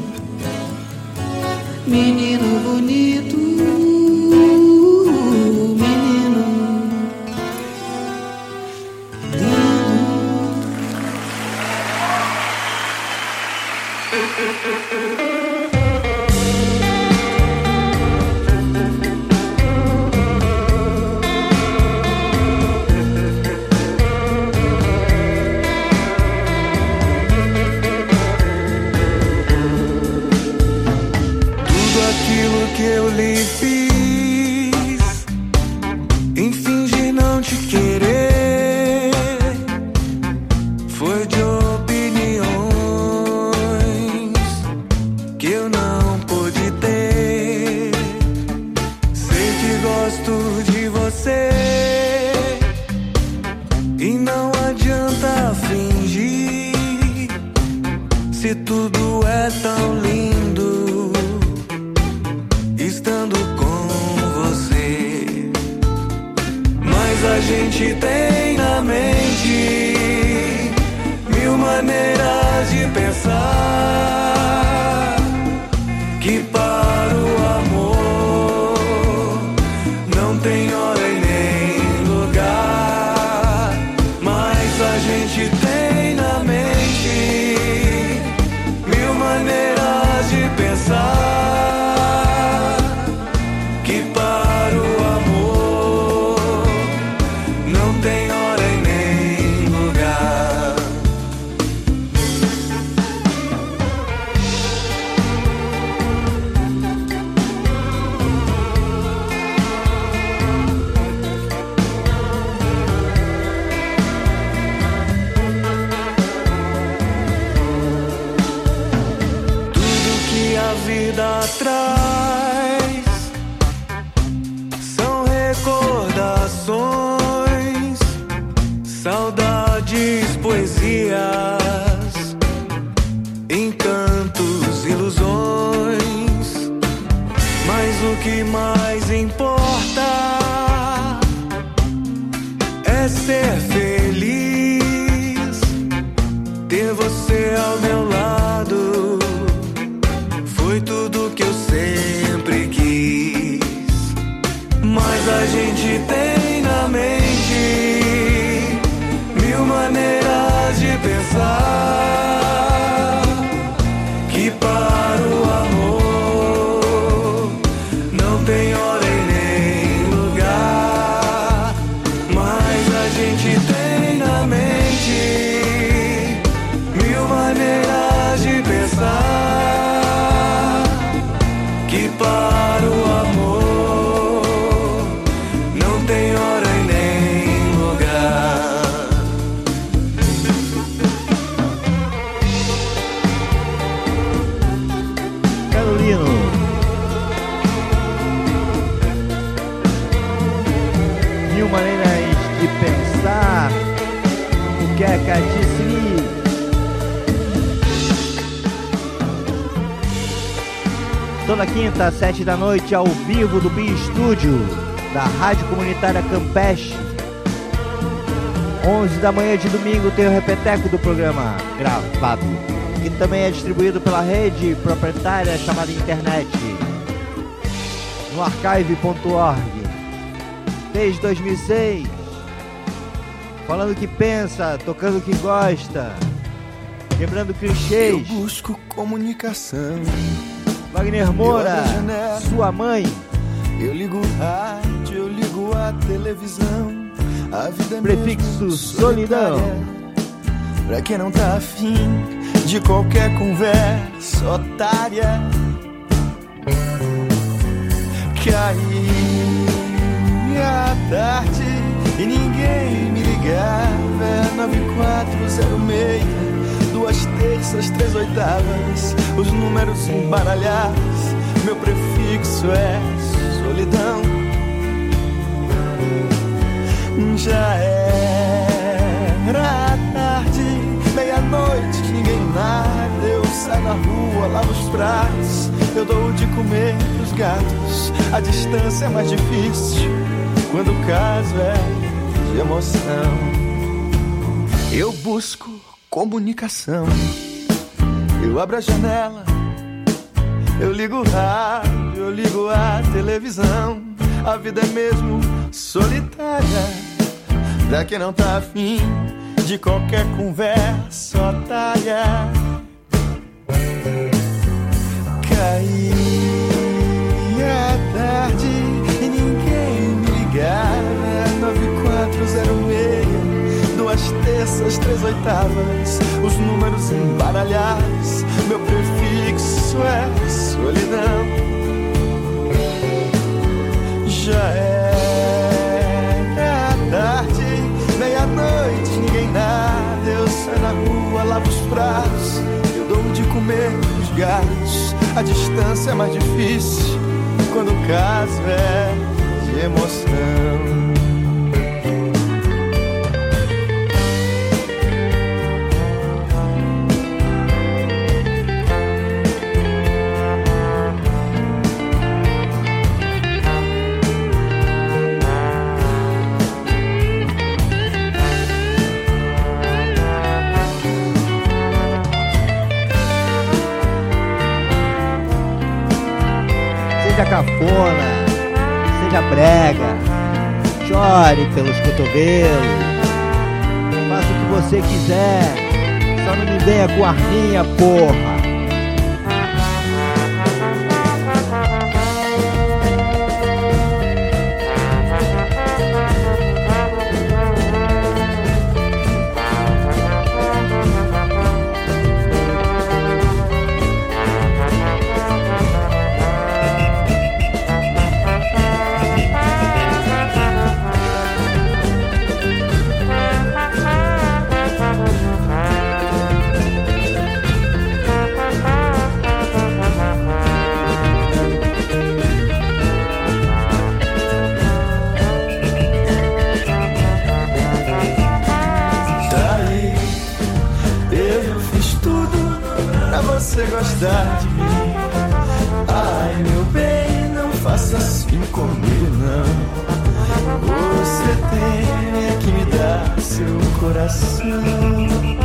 menino bonito, menino que eu lhe fiz em fingir não te querer foi de opiniões que eu não pude ter. Sei que gosto de você e não adianta fingir se tudo é tão lindo estando com gente tem na mente mil maneiras de pensar que para o amor não tem hora e nem lugar, mas a gente tem na mente mil maneiras de pensar que para o amor não tem hora e nem lugar. A vida traz são recordações, saudades, poesias, encantos, ilusões. Mas o que mais importa é ser feliz, ter você ao meu lado. Foi tudo que eu sempre quis, mas a gente tem na mente mil maneiras de pensar que para o amor não tem hora e nem lugar, mas a gente tem na mente mil maneiras de pensar que para o amor não tem hora e nem lugar. Carolino, mil maneiras de pensar, o que é Caticiri? Toda quinta, às sete da noite, ao vivo do Bi Estúdio, da Rádio Comunitária Campeche. onze da manhã de domingo tem o repeteco do programa gravado, que também é distribuído pela rede proprietária chamada internet, no archive ponto org. Desde dois mil e seis, falando o que pensa, tocando o que gosta, quebrando clichês. Eu busco comunicação. Wagner Moura, sua mãe. Eu ligo o rádio, eu ligo a televisão. A vida é prefixo solidão. Pra quem não tá afim de qualquer conversa otária. Caí à tarde e ninguém me ligava. É nove quatro zero seis. Duas terças, três oitavas, os números embaralhados. Meu prefixo é solidão. Já era tarde, meia-noite, ninguém nada. Eu saio na rua, lavo os pratos, eu dou de comer pros gatos. A distância é mais difícil quando o caso é de emoção. Eu busco comunicação. Eu abro a janela, eu ligo o rádio, eu ligo a televisão. A vida é mesmo solitária pra quem não tá afim de qualquer conversa otária. Caí à tarde e ninguém me ligava. Nove quatro zero seis. Duas terças, três oitavas, os números embaralhados. Meu prefixo é solidão. Já era tarde, meia-noite, ninguém nada. Eu saio na rua, lavo os pratos, eu dou de comer os gatos. A distância é mais difícil quando o caso é de emoção. cafona, seja brega, chore pelos cotovelos, faça o que você quiser, só não me venha com arminha, porra. Você gostar de mim, ai meu bem, não faça assim comigo não. Você tem que me dar seu coração.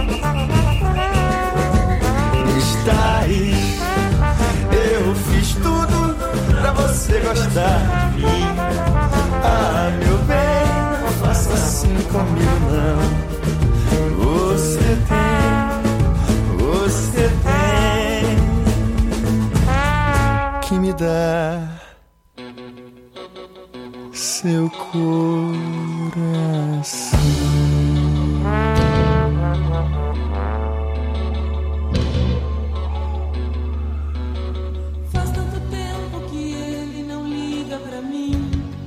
Está aí, eu fiz tudo pra você gostar de mim. Ah meu bem, não faça assim comigo não. Você tem, você tem que me dá seu coração. Faz tanto tempo que ele não liga pra mim.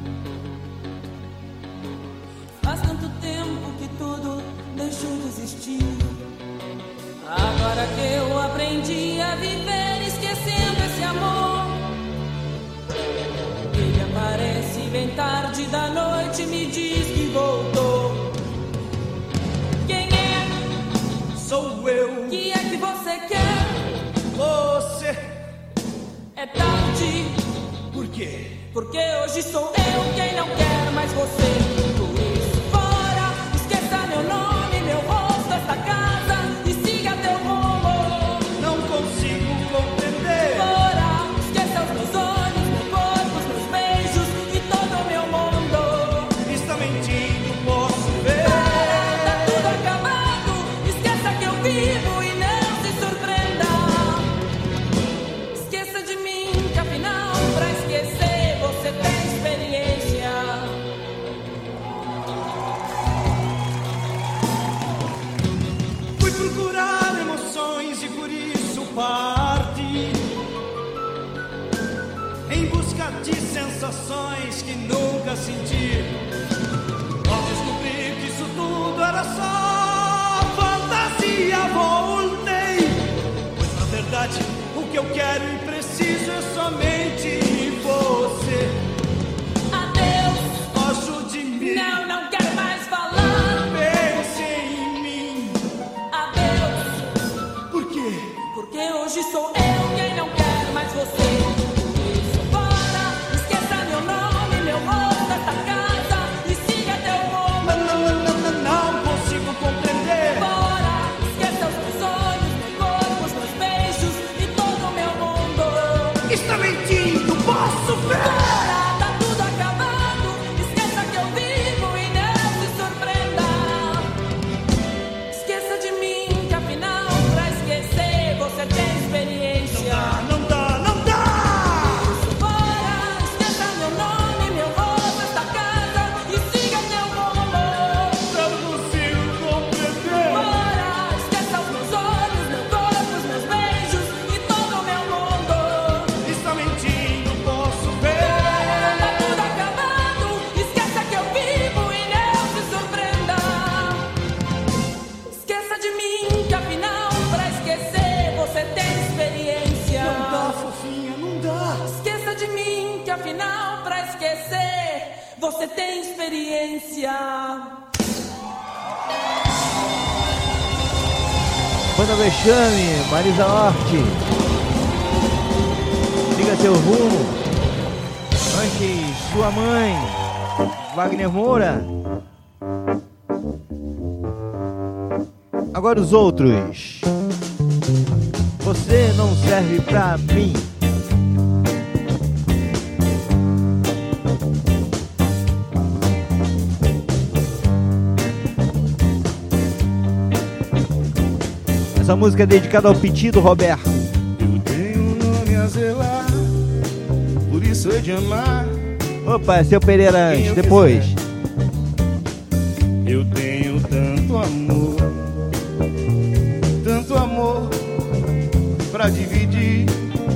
Faz tanto tempo que tudo deixou de existir. Agora que eu aprendi a viver esquecendo esse amor, ele aparece bem tarde da noite e me diz que voltou. Quem é? Sou eu. Que é que você quer? Você. É tarde. Por quê? Porque hoje sou eu quem não quer mais você. Por isso fora, esqueça meu nome, meu rosto, esta casa e siga teu rumo. Não consigo compreender. Fora, esqueça os meus olhos, meu corpo, os meus beijos e todo o meu mundo. Está mentindo, posso ver. Fora, tá tudo acabado. Esqueça que eu vivo e não se surpreenda. Esqueça de mim, que afinal, pra esquecer, você tem experiência. Fui procurar emoções e por isso parti em busca de sensações que nunca senti. Ao descobrir que isso tudo era só fantasia, voltei. Pois na verdade o que eu quero e preciso é somente você. Adeus. Ajude-me. Não, não quero mais falar. Pense em mim. Adeus. Por quê? Porque hoje sou eu quem não quer mais você. Isso fora, esqueça meu nome, meu rosto, esta casa e siga teu rumo. Não, não, não, não, não consigo compreender. Fora, esqueça os meus olhos, meu corpo, os meus beijos e todo o meu mundo. Está mentindo, posso ver. Fora, tá tudo acabado. Esqueça que eu vivo e não se surpreenda. Esqueça de mim, que afinal, pra esquecer, você tem experiência. Não dá, não dá. Isso fora, esqueça meu nome, meu rosto, esta casa e siga teu rumo. Eu não consigo compreender. Fora, esqueça os meus olhos, meu corpo, os meus beijos e todo o meu mundo. Está mentindo, posso ver. Tá tudo acabado. Esqueça que eu vivo e não se surpreenda. Esqueça de mim, que afinal, pra esquecer, você tem experiência. Não dá, fofinha, não dá. Esqueça de mim, que afinal, pra esquecer, você tem experiência. Banda Vexame, Marisa Hort. Siga seu rumo. Antes, sua mãe, Wagner Moura. Agora os outros. Você não serve pra mim. Essa música é dedicada ao pedido, Roberto. Eu tenho um nome a zelar, por isso hei de amar. Opa, é seu Pereira antes, depois. Quiser. Eu tenho tanto amor, tanto amor pra dividir.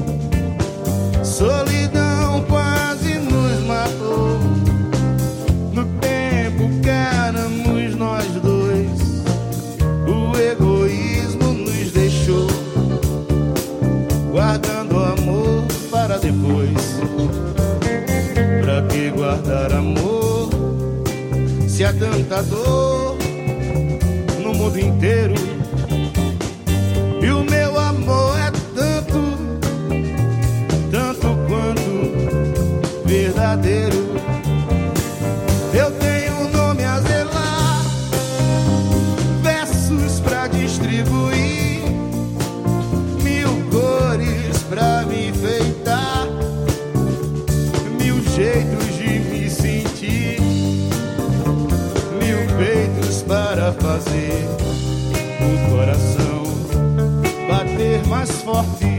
Solidão quase nos matou. No tempo que éramos nós dois, o egoísmo nos deixou, guardando amor para depois. Pra que guardar amor se há tanta dor no mundo inteiro? E o meu amor é tanto, tanto quanto verdadeiro. Eu tenho um nome a zelar, versos pra distribuir, mil cores pra me enfeitar, mil jeitos de me sentir, mil peitos para fazer o coração bater mais forte.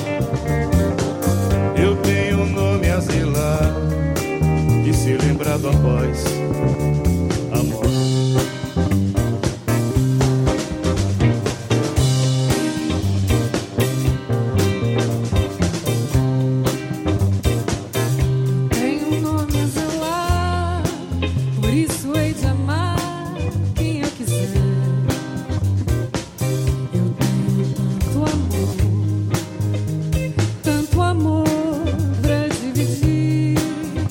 Eu tenho um nome a zelar e ser lembrado após a morte. Tenho um nome a zelar, por isso hei de amar quem eu quiser. Eu tenho tanto amor, tanto amor pra dividir.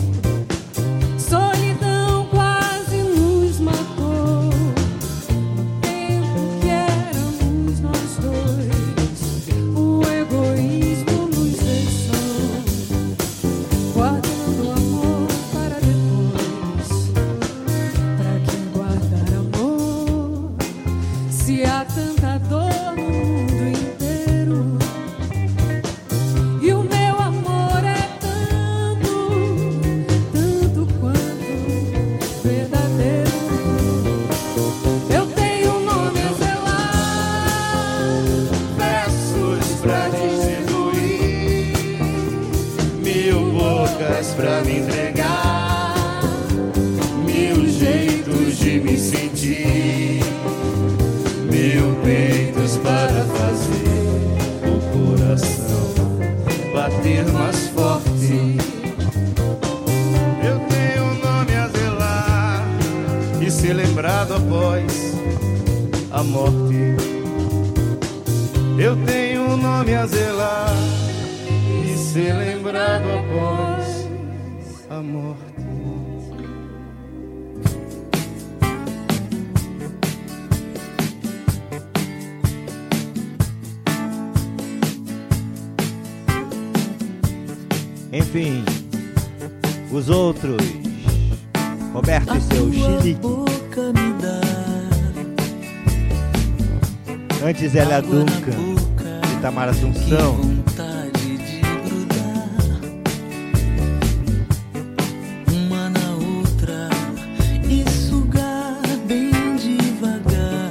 Solidão quase nos matou. No tempo que éramos nós dois, o egoísmo nos deixou, guardando amor para depois. Pra que guardar amor se há tanta dor no mundo inteiro? E o meu amor é tanto, tanto quanto verdadeiro. Eu tenho um nome a zelar, Versos pra distribuir, mil bocas pra me entregar, mil jeitos de me sentir, mil peitos para fazer o coração bater mais forte. Eu tenho um nome a zelar e ser lembrado após a morte. Eu tenho um nome a zelar e ser lembrado após a morte. Enfim, os outros, Roberto e seu Chile. Antes Zélia Duncan e Tamara Assunção. Vontade de grudar uma na outra e sugar bem devagar,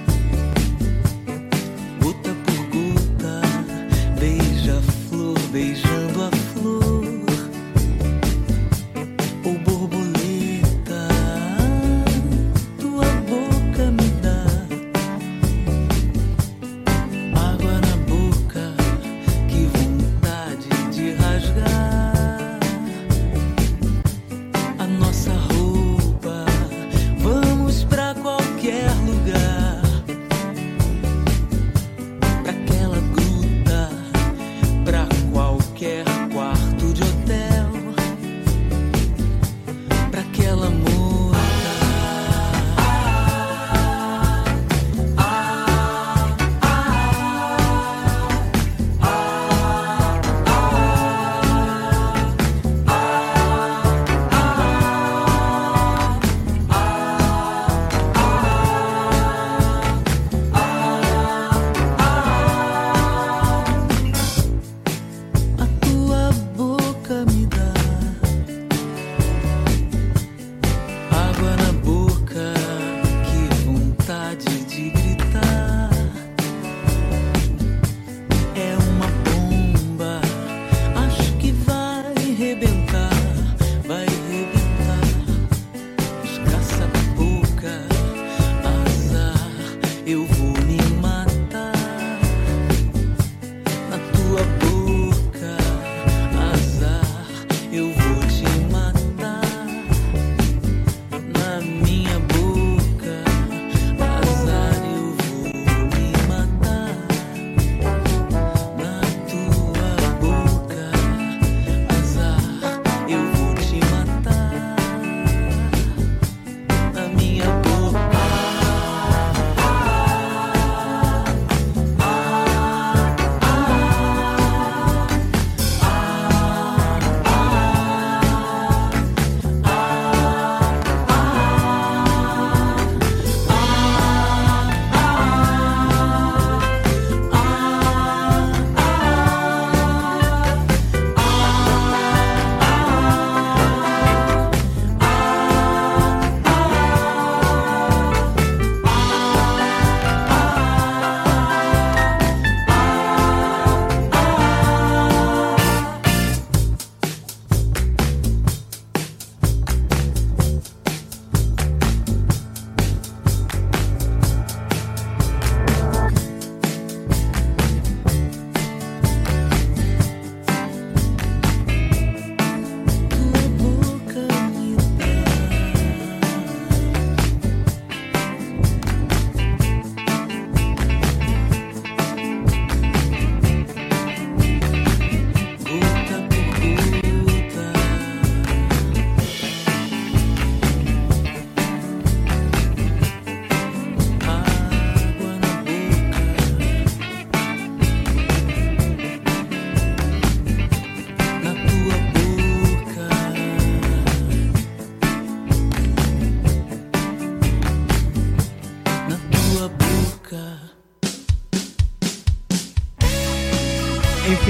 gota por gota, beija-flor beijando a flor, ou borboleta, tua boca me dá água na boca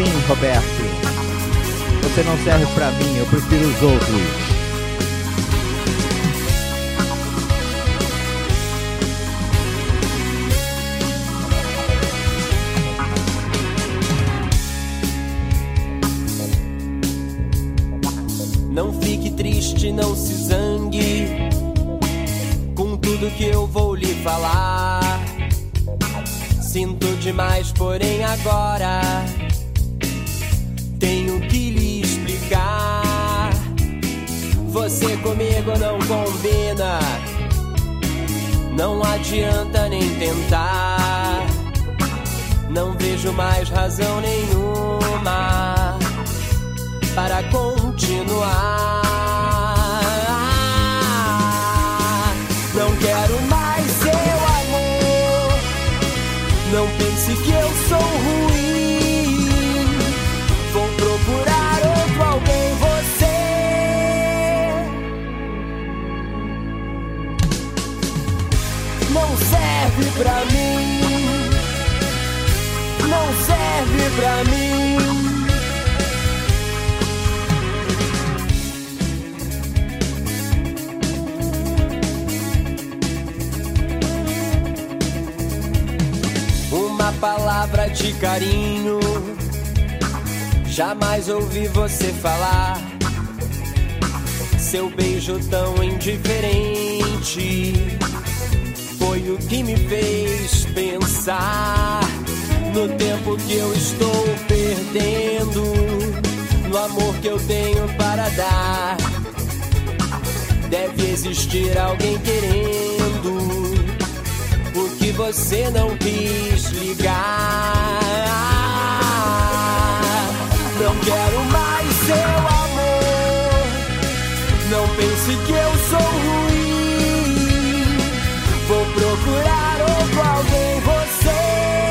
Sim, Roberto. Você não serve pra mim, eu prefiro os outros. Não fique triste, não se zangue com tudo que eu vou lhe falar. Sinto demais, porém agora tenho que lhe explicar. Você comigo não combina, não adianta nem tentar. Não vejo mais razão nenhuma para continuar. Não quero mais seu amor, não pense que eu sou ruim. Vou procurar outro alguém, você não serve pra mim, não serve pra mim. Uma palavra de carinho jamais ouvi você falar. Seu beijo tão indiferente foi o que me fez pensar no tempo que eu estou perdendo, no amor que eu tenho para dar. Deve existir alguém querendo o que você não quis ligar. Não quero mais seu amor, não pense que eu sou ruim. Vou procurar outro alguém, você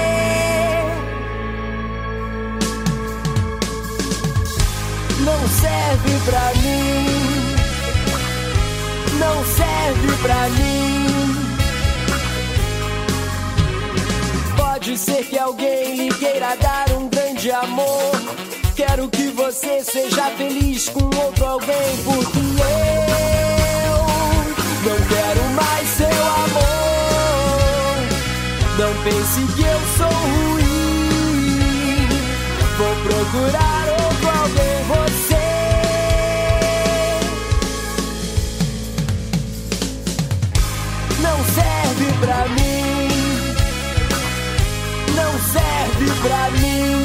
não serve pra mim, não serve pra mim. Pode ser que alguém lhe queira dar um grande amor. Quero que você seja feliz com outro alguém, porque eu não quero mais seu amor. Não pense que eu sou ruim. Vou procurar outro alguém, você não serve pra mim, não serve pra mim,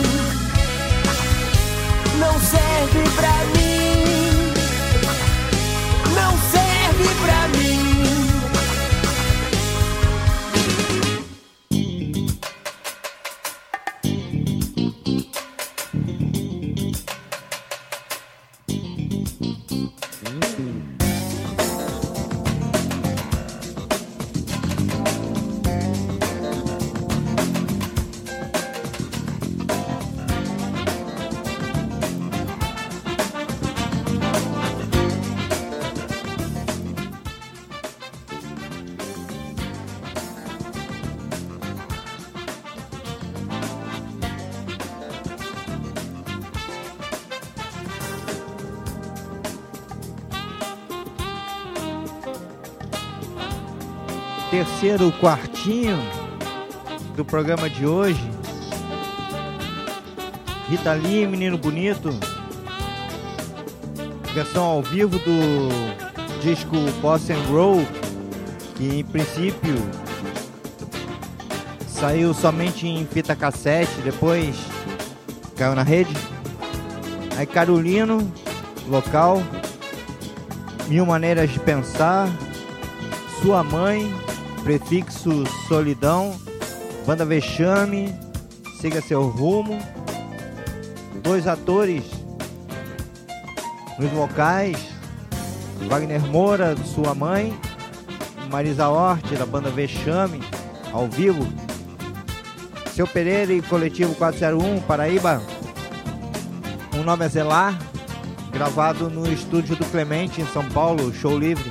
não serve pra mim, não serve pra mim. Terceiro quartinho do programa de hoje. Rita Lee, Menino Bonito, versão ao vivo do disco Bossa and Roll, que em princípio saiu somente em fita cassete, depois caiu na rede. Aí Carolino, Local, Mil Maneiras de Pensar, Sua Mãe, Prefixo Solidão, Banda Vexame, Siga Seu Rumo. Dois atores nos vocais, Wagner Moura, Sua Mãe, Marisa Hort, da Banda Vexame, ao vivo. Seu Pereira e Coletivo quatrocentos e um, Paraíba, Um Nome a Zelar, gravado no estúdio do Clemente, em São Paulo, show livre.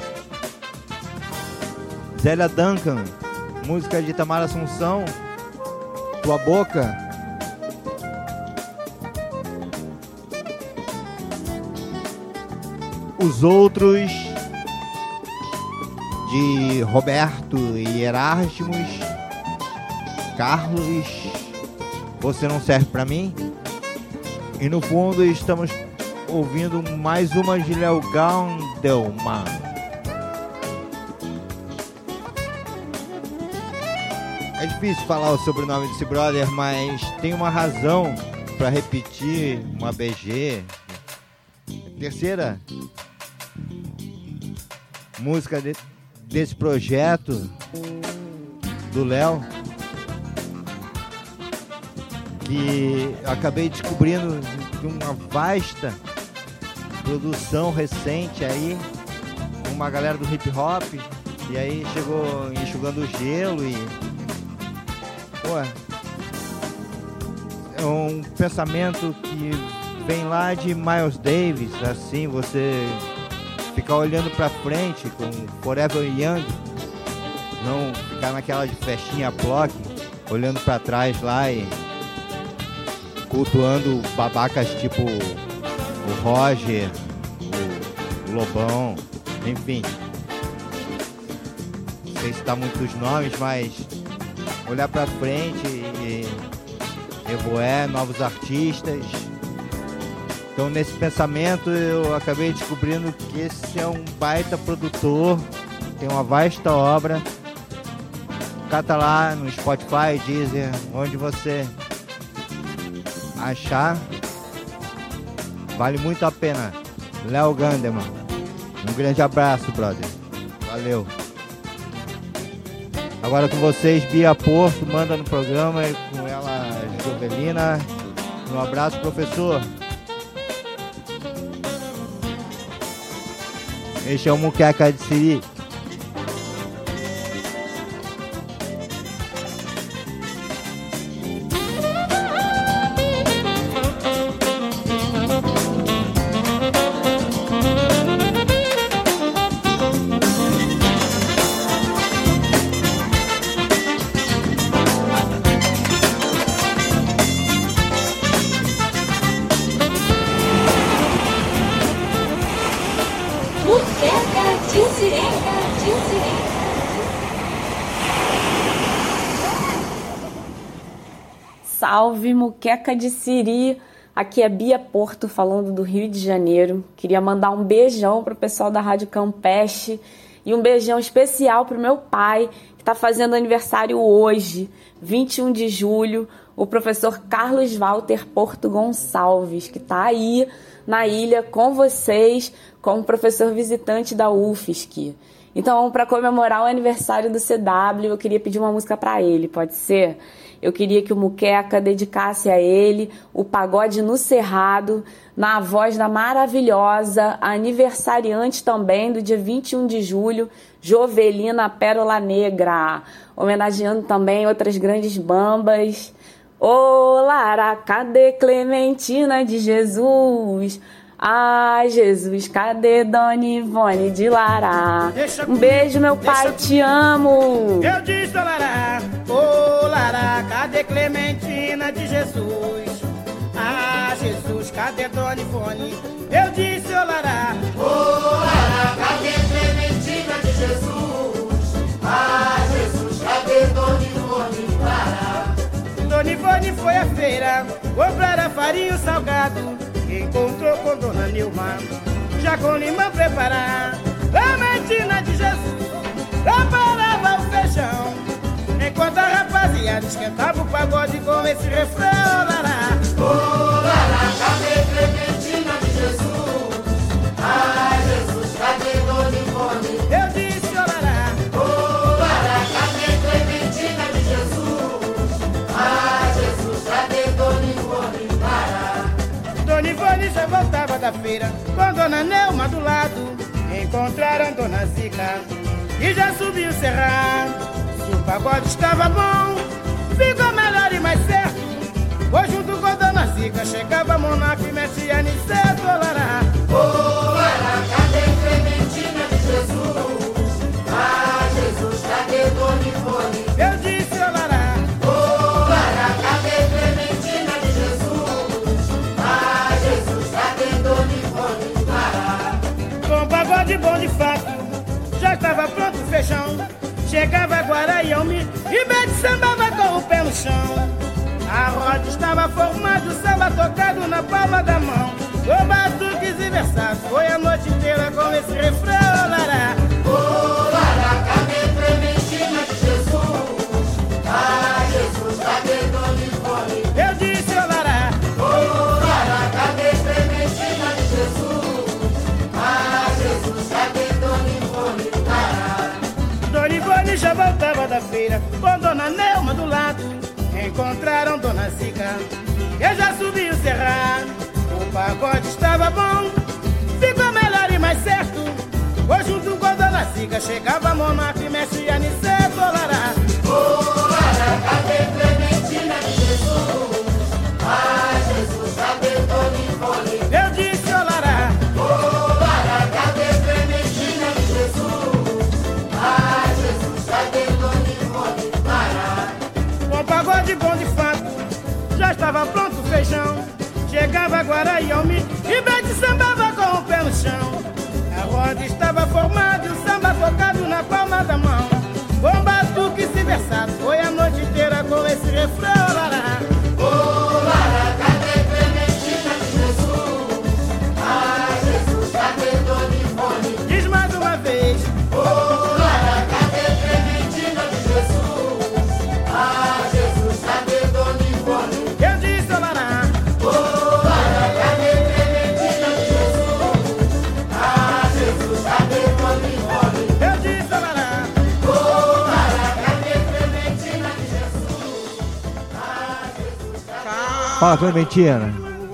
Zélia Duncan, música de Tamara Assunção, Tua Boca. os outros de Roberto e Erasmus, Carlos, Você Não Serve Pra Mim. E no fundo estamos ouvindo mais uma de Léo Gandelman. É difícil falar o sobrenome desse brother, mas tem uma razão para repetir uma B G. Terceira música de, desse projeto do Léo, que eu acabei descobrindo de uma vasta produção recente aí, com uma galera do hip hop, e aí chegou Enxugando o Gelo e pô, é um pensamento que vem lá de Miles Davis, assim, você ficar olhando pra frente com Forever Young, não ficar naquela de festinha block, olhando pra trás lá e cultuando babacas tipo o Roger, o Lobão, enfim. Não sei se tá muitos nomes, mas olhar pra frente e evoer novos artistas. Então, nesse pensamento, eu acabei descobrindo que esse é um baita produtor, tem uma vasta obra. Cata lá no Spotify, Deezer, onde você achar, vale muito a pena. Léo Gandelman, um grande abraço, brother. Valeu. Agora com vocês, Bia Porto, manda no programa, com ela, Jovelina. Um abraço, professor. Este é o Muqueca de Siri. Salve, Muqueca de Siri! Aqui é Bia Porto falando do Rio de Janeiro. Queria mandar um beijão pro pessoal da Rádio Campeche e um beijão especial pro meu pai, que está fazendo aniversário hoje, vinte e um de julho, o professor Carlos Walter Porto Gonçalves, que está aí na ilha com vocês, como professor visitante da U F S C. Então, para comemorar o aniversário do C W, eu queria pedir uma música para ele, pode ser? Eu queria que o Muqueca dedicasse a ele o Pagode no Cerrado, na voz da maravilhosa, aniversariante também do dia vinte e um de julho, Jovelina Pérola Negra, homenageando também outras grandes bambas. Ô Lara, cadê Clementina de Jesus? Ai, Jesus, cadê Dona Ivone de Lara? Um beijo, meu pai, te amo. Eu disse, ô Lara, ô Lara, cadê Clementina de Jesus? Ah, Jesus, cadê Dona Ivone? Eu disse, ô Lara, ô Lara, cadê Clementina de Jesus? Ah, Jesus, cadê Dona Ivone de Lara? Dona Ivone foi à feira comprar a farinha e o salgado, encontrou com Dona Nilma, já com limão preparar. Clementina de Jesus preparava o feijão, enquanto a rapaziada esquentava o pagode com esse refrão. Lara, ô Lara, cadê Clementina de Jesus? Ah, Jesus, cadê Dona Ivone? Eu disse, ô Lara, ô Lara, cadê Clementina de Jesus? Ah, Jesus, cadê Dona Ivone? Dona Ivone já voltava da feira com Dona Nelma do lado, encontraram Dona Zica e já subiu o cerrado. Se o pagode estava bom, ficou melhor e mais certo, pois junto com Dona Zica chegava Monarca e mexia niceto. Lara, ô Lara, cadê Clementina de Jesus? Ah, Jesus, cadê Dona Ivone? Eu disse, ô Lara, ô Lara, cadê Clementina de Jesus? Ah, Jesus, cadê Dona Ivone? Lara, chegava Guaraião-me e Bete sambava com o pé no chão. A roda estava formada, o samba tocado na palma da mão. O batuques e versados foi a noite inteira com esse refrão. Lará, oh, lará, cadê Clementina de Jesus? Ah, Jesus, cadê Dona Ivone? Eu disse, ô Lará, oh, lará, cadê Clementina de Jesus? Ah, Jesus, cadê Dona Ivone? Lará. Dona Ivone já voltava da feira com Dona Nelma do lado. Encontraram Dona Zica, eu já subi o cerrado. O pagode estava bom, ficou melhor e mais certo. Hoje junto com Dona Zica chegava Monarca e Mestre Aniceto. Lará, oh, lará, cadê Clementina de Jesus? Ah, Jesus, cadê Dona Ivone? Eu disse, ô Lará, oh, lará, cadê Clementina de Jesus? Ah, Jesus, cadê Dona Ivone? Lará. com pagode bom de fato, já estava pronto o feijão. Chegava Guaraião-me e Bete sambava com o pé no chão. A roda estava formada e o samba tocado na palma da mão. Com batuques e versados foi a noite inteira com esse refrão. Lará, oh, lará, cadê Clementina de Jesus? Ah, Jesus, cadê Dona Ivone? diz mais uma vez, oh, lará, cadê Clementina de Jesus? Ah, Jesus, cadê Dona Ivone? eu disse, ô Lará, oh, lará, cadê Clementina de Jesus? Ah, Jesus, cadê Dona Ivone? eu disse, ô Lará, oh, lará, cadê Clementina de Jesus? Ah, Jesus, cadê... Fala, Clementina.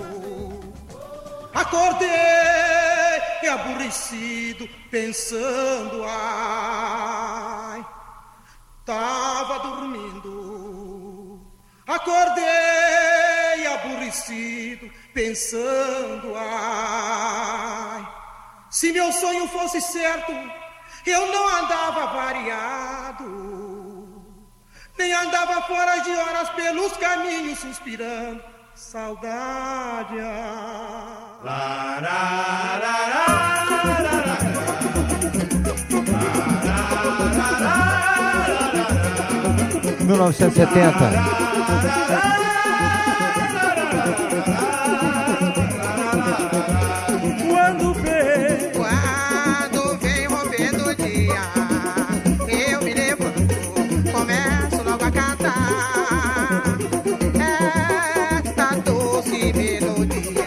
Acordei aborrecido, pensando, ai, tava dormindo. Acordei aborrecido, pensando, ai, se meu sonho fosse certo, eu não andava variado, nem andava fora de horas pelos caminhos suspirando saudade. mil novecentos e setenta. quando vem, Quando vem rompendo o dia, eu me levanto, começo logo a cantar esta doce melodia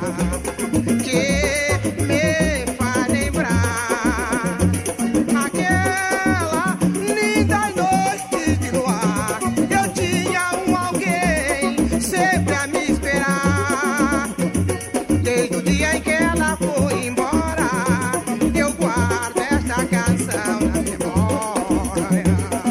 que me faz lembrar aquela linda noite de luar. Eu tinha um alguém sempre a me esperar. Desde o dia em que ela foi embora, eu guardo esta canção na memória.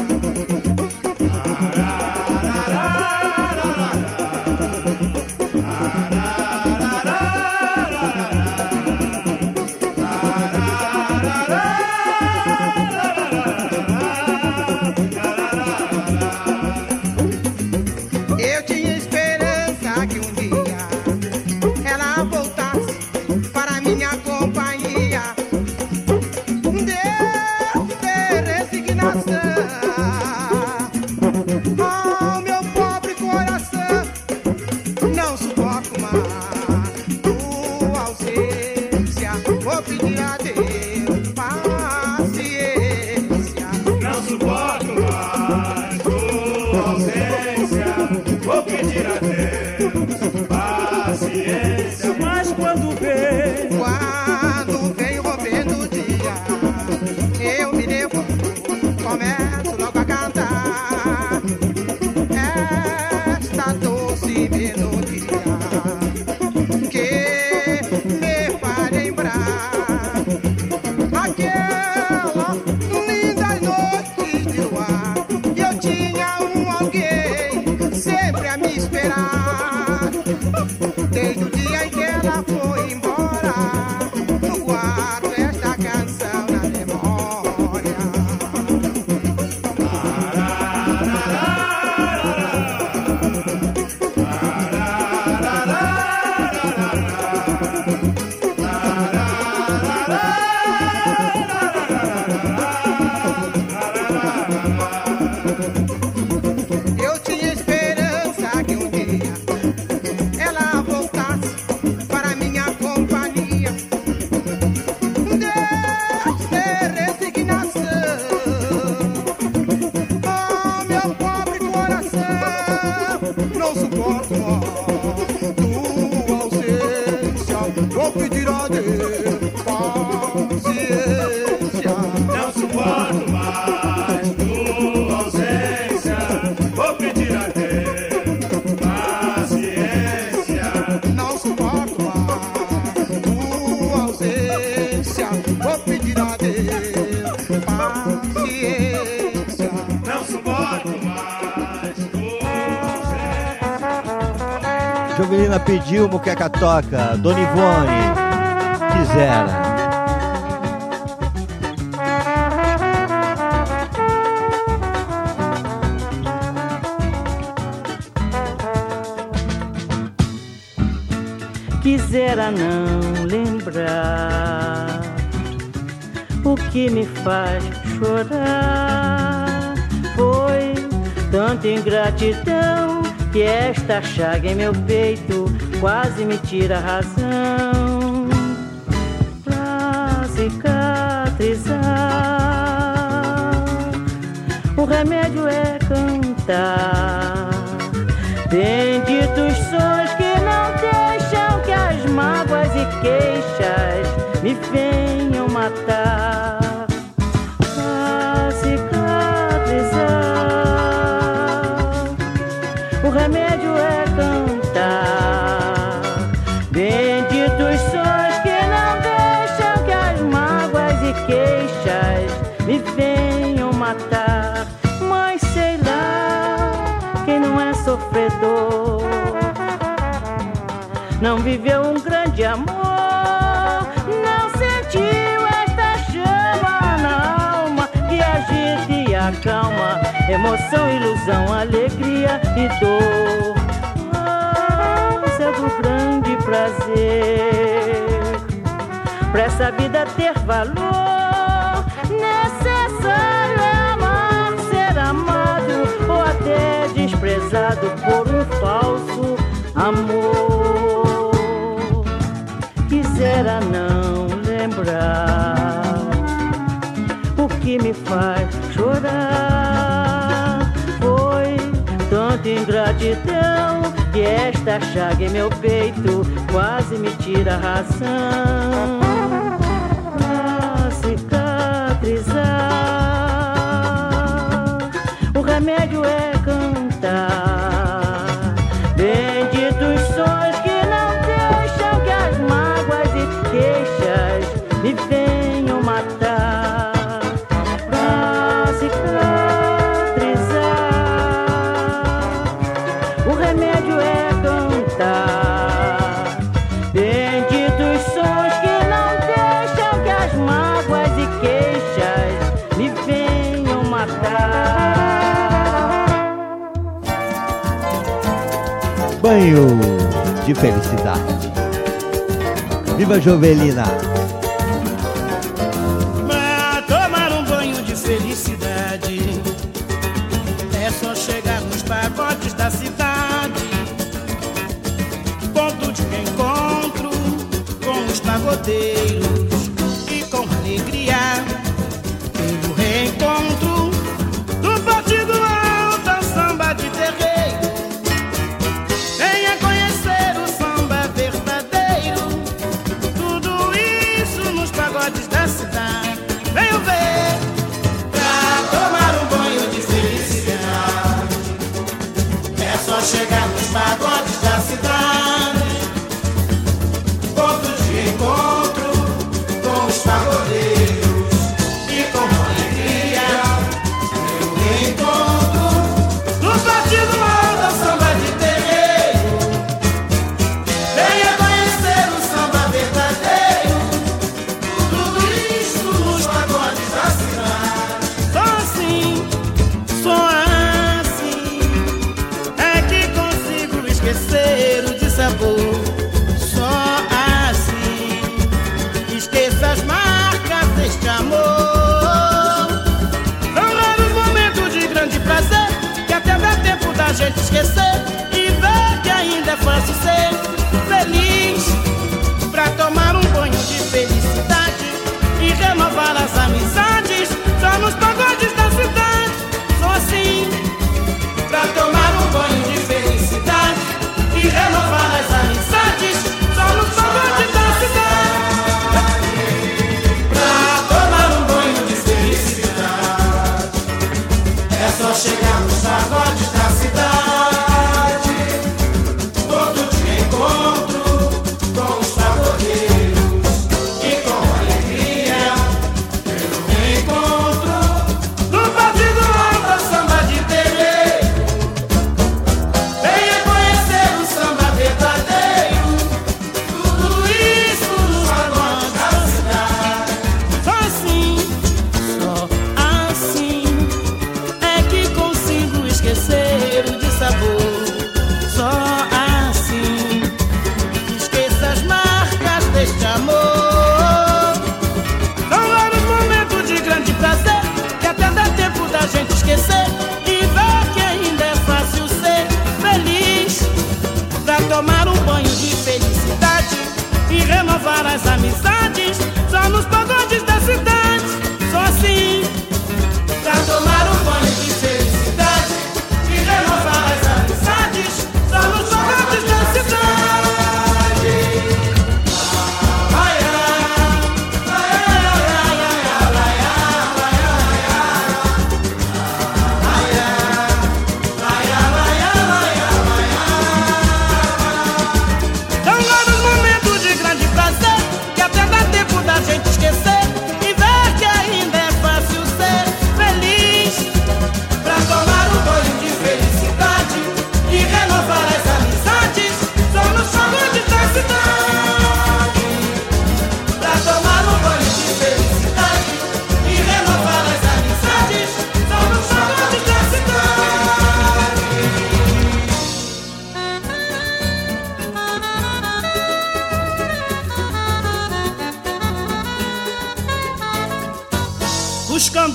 Eu tinha esperança que um dia ela voltasse para minha companhia. Deus ter resignação ao meu pobre coração. Não suporto mais tua ausência. Vou pedir a Deus paciência. Não suporto mais tua ausência. Vou pedir a Deus paciência. mas quando vem, Quando vem rompendo o dia, eu me levanto, começo logo a cantar esta doce melodia que me faz lembrar aquela linda noite de luar. Eu tinha um alguém sempre a me esperar. Desde o dia em que ela foi embora, eu guardo esta canção na memória. Jovelina pediu, Muqueca toca. Dona Ivone, quisera. Quisera não lembrar o que me faz chorar. Foi tanta ingratidão que esta chaga em meu peito quase me tira a razão. Pra cicatrizar, o remédio é cantar. Benditos sons que não deixam que as mágoas e queixas me venham matar. Pra cicatrizar, o remédio é cantar. Benditos sons que não deixam que as mágoas e queixas me venham matar. Mas sei lá, quem não é sofredor não viveu um grande amor, não sentiu esta chama na alma que agita e acalma emoção, ilusão, alegria e dor. Ânsia do grande prazer, pra essa vida ter valor, necessário é amar, ser amado ou até desprezado por um falso amor. Quisera não lembrar o que me faz chorar. Foi tanta ingratidão que esta chaga em meu peito quase me tira a razão. Pra cicatrizar, o remédio é cantar. Benditos sons que não deixam que as mágoas e queixas me venham matar. Pra cicatrizar, o remédio é cantar. Benditos sons que não deixam que as mágoas e queixas me venham matar. Banho de felicidade. Viva Jovelina! Pra tomar um banho de felicidade é só chegar nos pagodes da cidade, ponto de encontro com os pagodeiros e com alegria pelo reencontro do partido alto ao samba de terreiro. Venha conhecer o samba verdadeiro, tudo isso nos pagodes da cidade. Venham ver, pra tomar um banho de felicidade é só chegar nos pagodes da cidade, ponto de encontro com os pagodeiros e com alegria pelo reencontro do partido alto ao samba de terreiro. Venha conhecer o samba verdadeiro, tudo isso nos pagodes da cidade. Só assim, só assim é que consigo esquecer o dissabor. Só assim esqueça as marcas deste amor. São raros momentos de grande prazer que até dá tempo da gente esquecer e ver que ainda é fácil ser feliz. Pra tomar um banho de felicidade e renovar as amizades só nos pagodes da cidade. Só assim, pra tomar um banho de felicidade e renovar as amizades só nos pagodes da cidade. Pra tomar um banho de felicidade é só chegar nos pagodes da cidade, ponto de encontro com os pagodeiros e com alegria pelo reencontro do partido alto ao samba de terreiro. Venha conhecer o samba verdadeiro,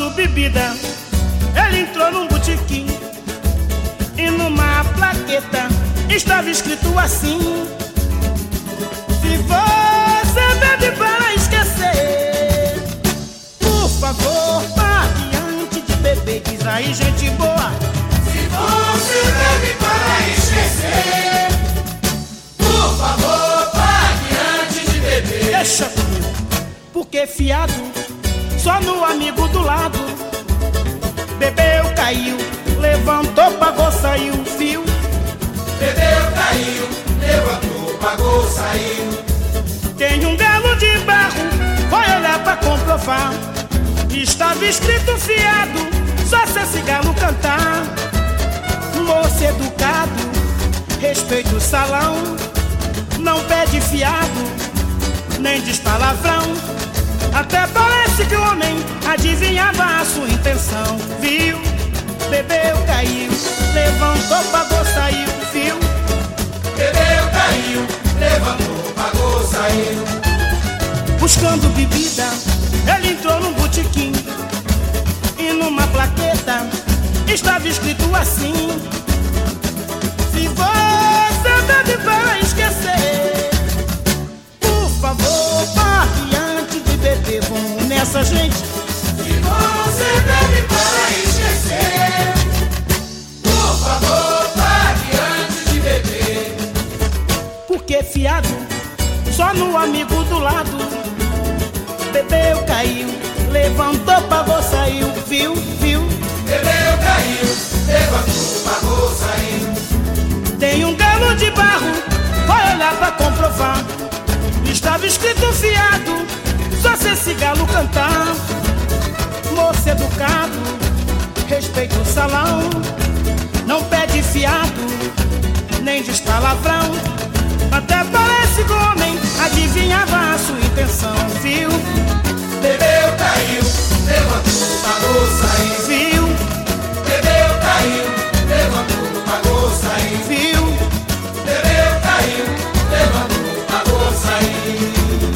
buscando bebida, ele entrou num botequim e numa plaqueta estava escrito assim: se você bebe para esquecer, por favor, pague antes de beber. Diz aí, gente boa. Se você bebe para esquecer, por favor, pague antes de beber. Deixa comigo, porque fiado só no amigo do lado. Bebeu, caiu, levantou, pagou, saiu, viu? Bebeu, caiu, levantou, pagou, saiu. Tem um galo de barro, foi olhar pra comprovar. Estava escrito fiado, só se esse galo cantar. Moço educado, respeita o salão, não pede fiado, nem diz palavrão. Até parece que o homem adivinhava a sua intenção, viu? Bebeu, caiu, levantou, pagou, saiu, viu? Bebeu, caiu, levantou, pagou, saiu. Buscando bebida, ele entrou num botequim e numa plaqueta estava escrito assim: se você bebe para esquecer, por favor, pague antes de beber. Vamos nessa, gente. Se você bebe para esquecer, por favor, pague antes de beber. Porque fiado só no amigo do lado. Bebeu, caiu, levantou, pagou, saiu, viu, viu? Bebeu, caiu, levantou, pagou, saiu. Tem um galo de barro, vai olhar pra comprovar. Estava escrito fiado, só se esse galo cantar. Moço educado, respeita o salão, não pede fiado, nem diz palavrão. Até parece que o homem adivinhava a sua intenção, viu? Bebeu, caiu, levantou, pagou, saiu. Viu? Bebeu, caiu, levantou, pagou, saiu. Viu? Bebeu, caiu, levantou, pagou, saiu.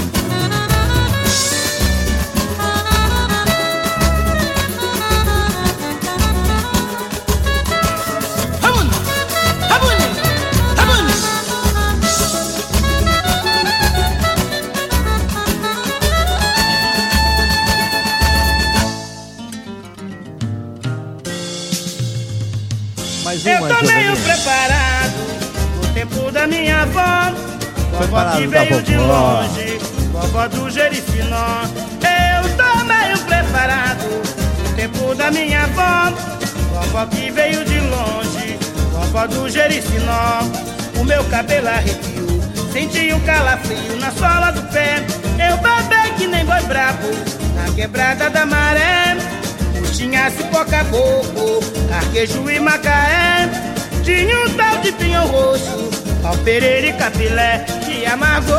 Eu tô meio preparado no tempo da minha avó, vovó que veio de longe, vovó do Jerifinó. Eu tô meio preparado no tempo da minha avó, vovó que veio de longe, vovó do Jerifinó. O meu cabelo arrepiou, senti um calafrio na sola do pé. Eu babei que nem boi brabo na quebrada da Maré. Tinha cipó, caboclo, carquejo e macaé. Tinha um tal de pinhão roxo, pau pereira e capilé. Que amargou,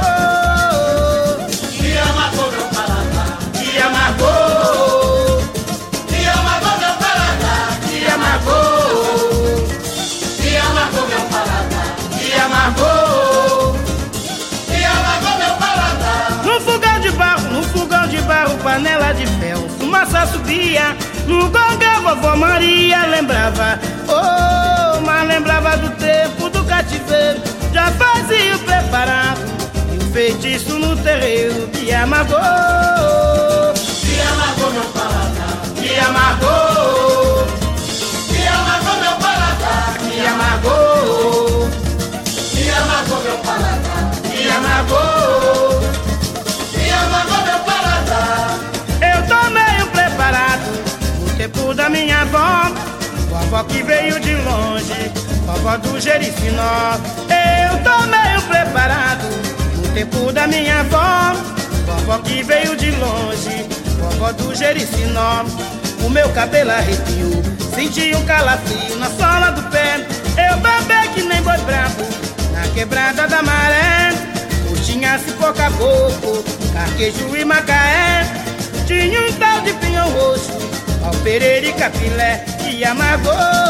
que amargou meu paladar, que amargou, que amargou meu paladar, que amargou, que amargou meu paladar, que amargou, que amargou meu paladar. No fogão de barro, no fogão de barro, panela de ferro, fumaça subia. No gonga, vovó Maria lembrava, oh, mas lembrava do tempo do cativeiro. Já fazia o preparado e o feitiço no terreiro. Que amargou, que amargou meu paladar, que amargou, que amargou meu paladar, que amargou, que amargou meu paladar, que amargou, que amargou meu paladar. Eu tô meio preparado tempo da minha avó, vovó que veio de longe, vovó do Jerifinó. Eu tô meio preparado no tempo da minha avó, vovó que veio de longe, vovó do Jerifinó. O meu cabelo arrepiou, senti um calafrio na sola do pé. Eu babei que nem boi brabo na quebrada da Maré. Tinha cipó, caboclo, carquejo e macaé. Tinha um tal de pinhão roxo, pau pereira e capilé. Que amargou,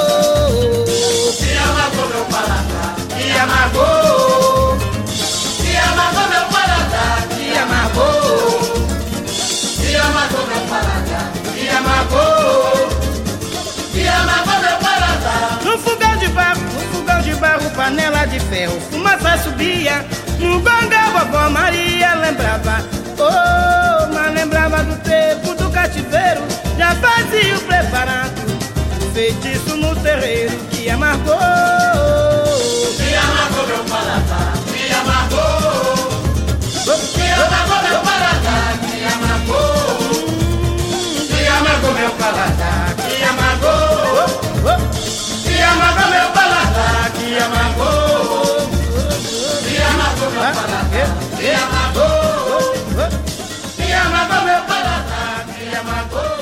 que amargou meu paladar, que amargou, que amargou meu paladar, que amargou, que amargou meu paladar, que amargou. amargou, me amargou meu paladar. No fogão de barro, no fogão de barro, panela de ferro, fumaça subia. No gonga a vovó Maria lembrava, oh, mas lembrava do tempo do cativeiro. Já fazia o preparado, feitiço no terreiro que amargou. Me amargou meu paladar, me amargou, me amargou meu paladar, me amargou, me amargou meu paladar, me amargou, me amargou meu paladar, me amargou, me amargou meu paladar, me amargou, me amargou meu paladar, me amargou.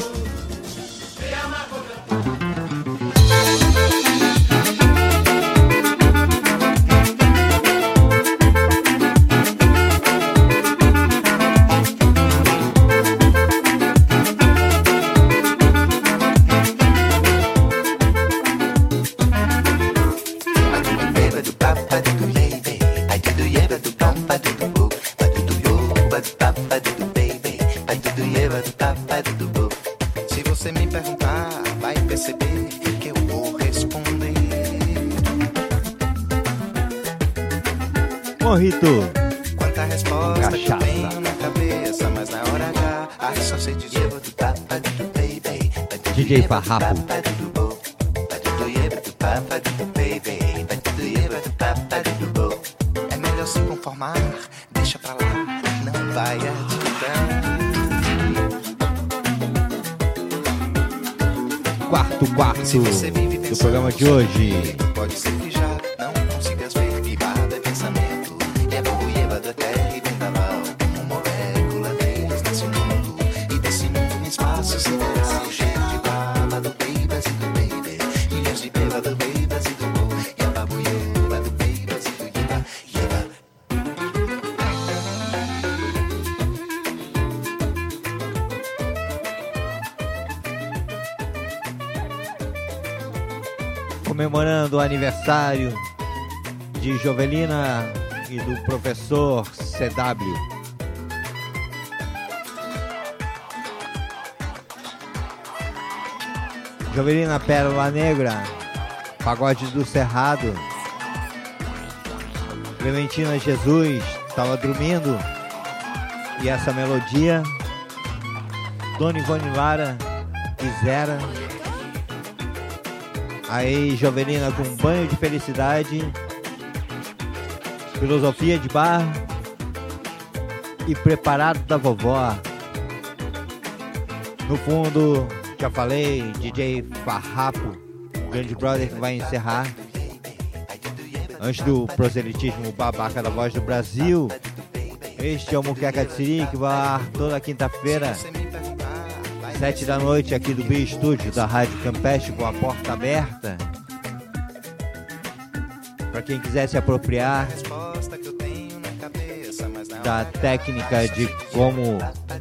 Se você me perguntar, vai perceber que eu vou responder. Morrito. Quanta resposta Cachaça. que eu tenho na cabeça, mas na hora H, ai só sei dizer D J Farrapo. É melhor se conformar, deixa pra lá, não vai adiantar. Quarto quarto do programa de hoje. Pode ser que já não consigas ver que cada pensamento é buieva da terra e vendaval, como molécula deles nesse mundo, e desse mundo um espaço sideral cheio de baba do babies e do baby, milhões de beba do babies e do bo, e a babuieva do babies e do iba, iba. Comemorando o aniversário de Jovelina e do professor C W. Jovelina, Pérola Negra, Pagode do Cerrado. Clementina Jesus, estava dormindo. E essa melodia. Dona Ivone Lara, Quisera. Aí, Jovelina com um banho de felicidade, filosofia de bar e preparado da vovó. No fundo, já falei, D J Farrapo, o grande brother que vai encerrar. Antes do proselitismo babaca da Voz do Brasil, este é o Muqueca de Siri, que vai ar toda quinta-feira, sete da noite, aqui do Bio Estúdio da Rádio Campeche, com a porta aberta. Para quem quiser se apropriar da técnica de como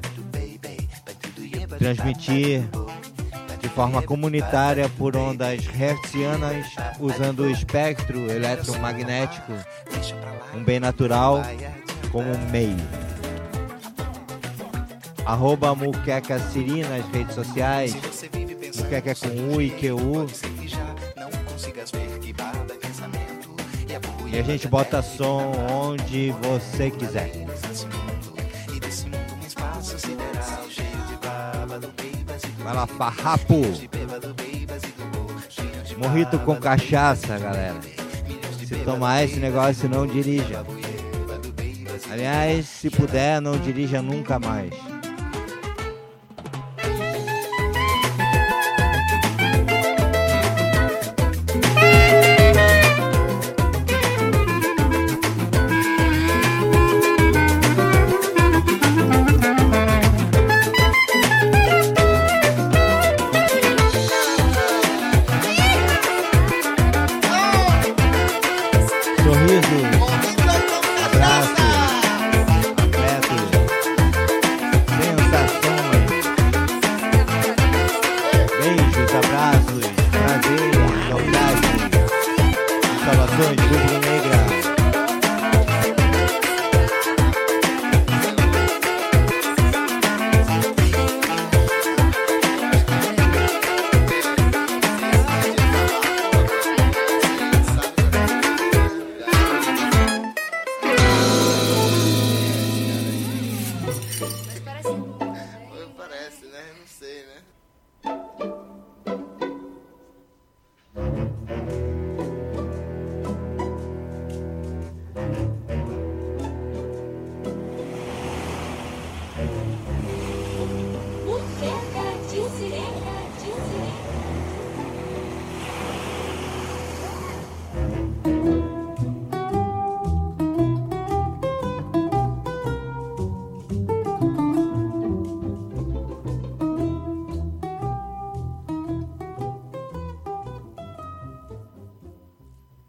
transmitir de forma comunitária por ondas hertzianas, usando o espectro eletromagnético, um bem natural, como um meio. Arroba Muqueca Siri nas redes sociais. Muqueca com U e Q U. E a gente bota som onde você quiser. Vai lá, Farrapo. Morrito com cachaça, galera. Se tomar esse negócio, não dirija. Aliás, se puder, não dirija nunca mais. Beijos, abraços.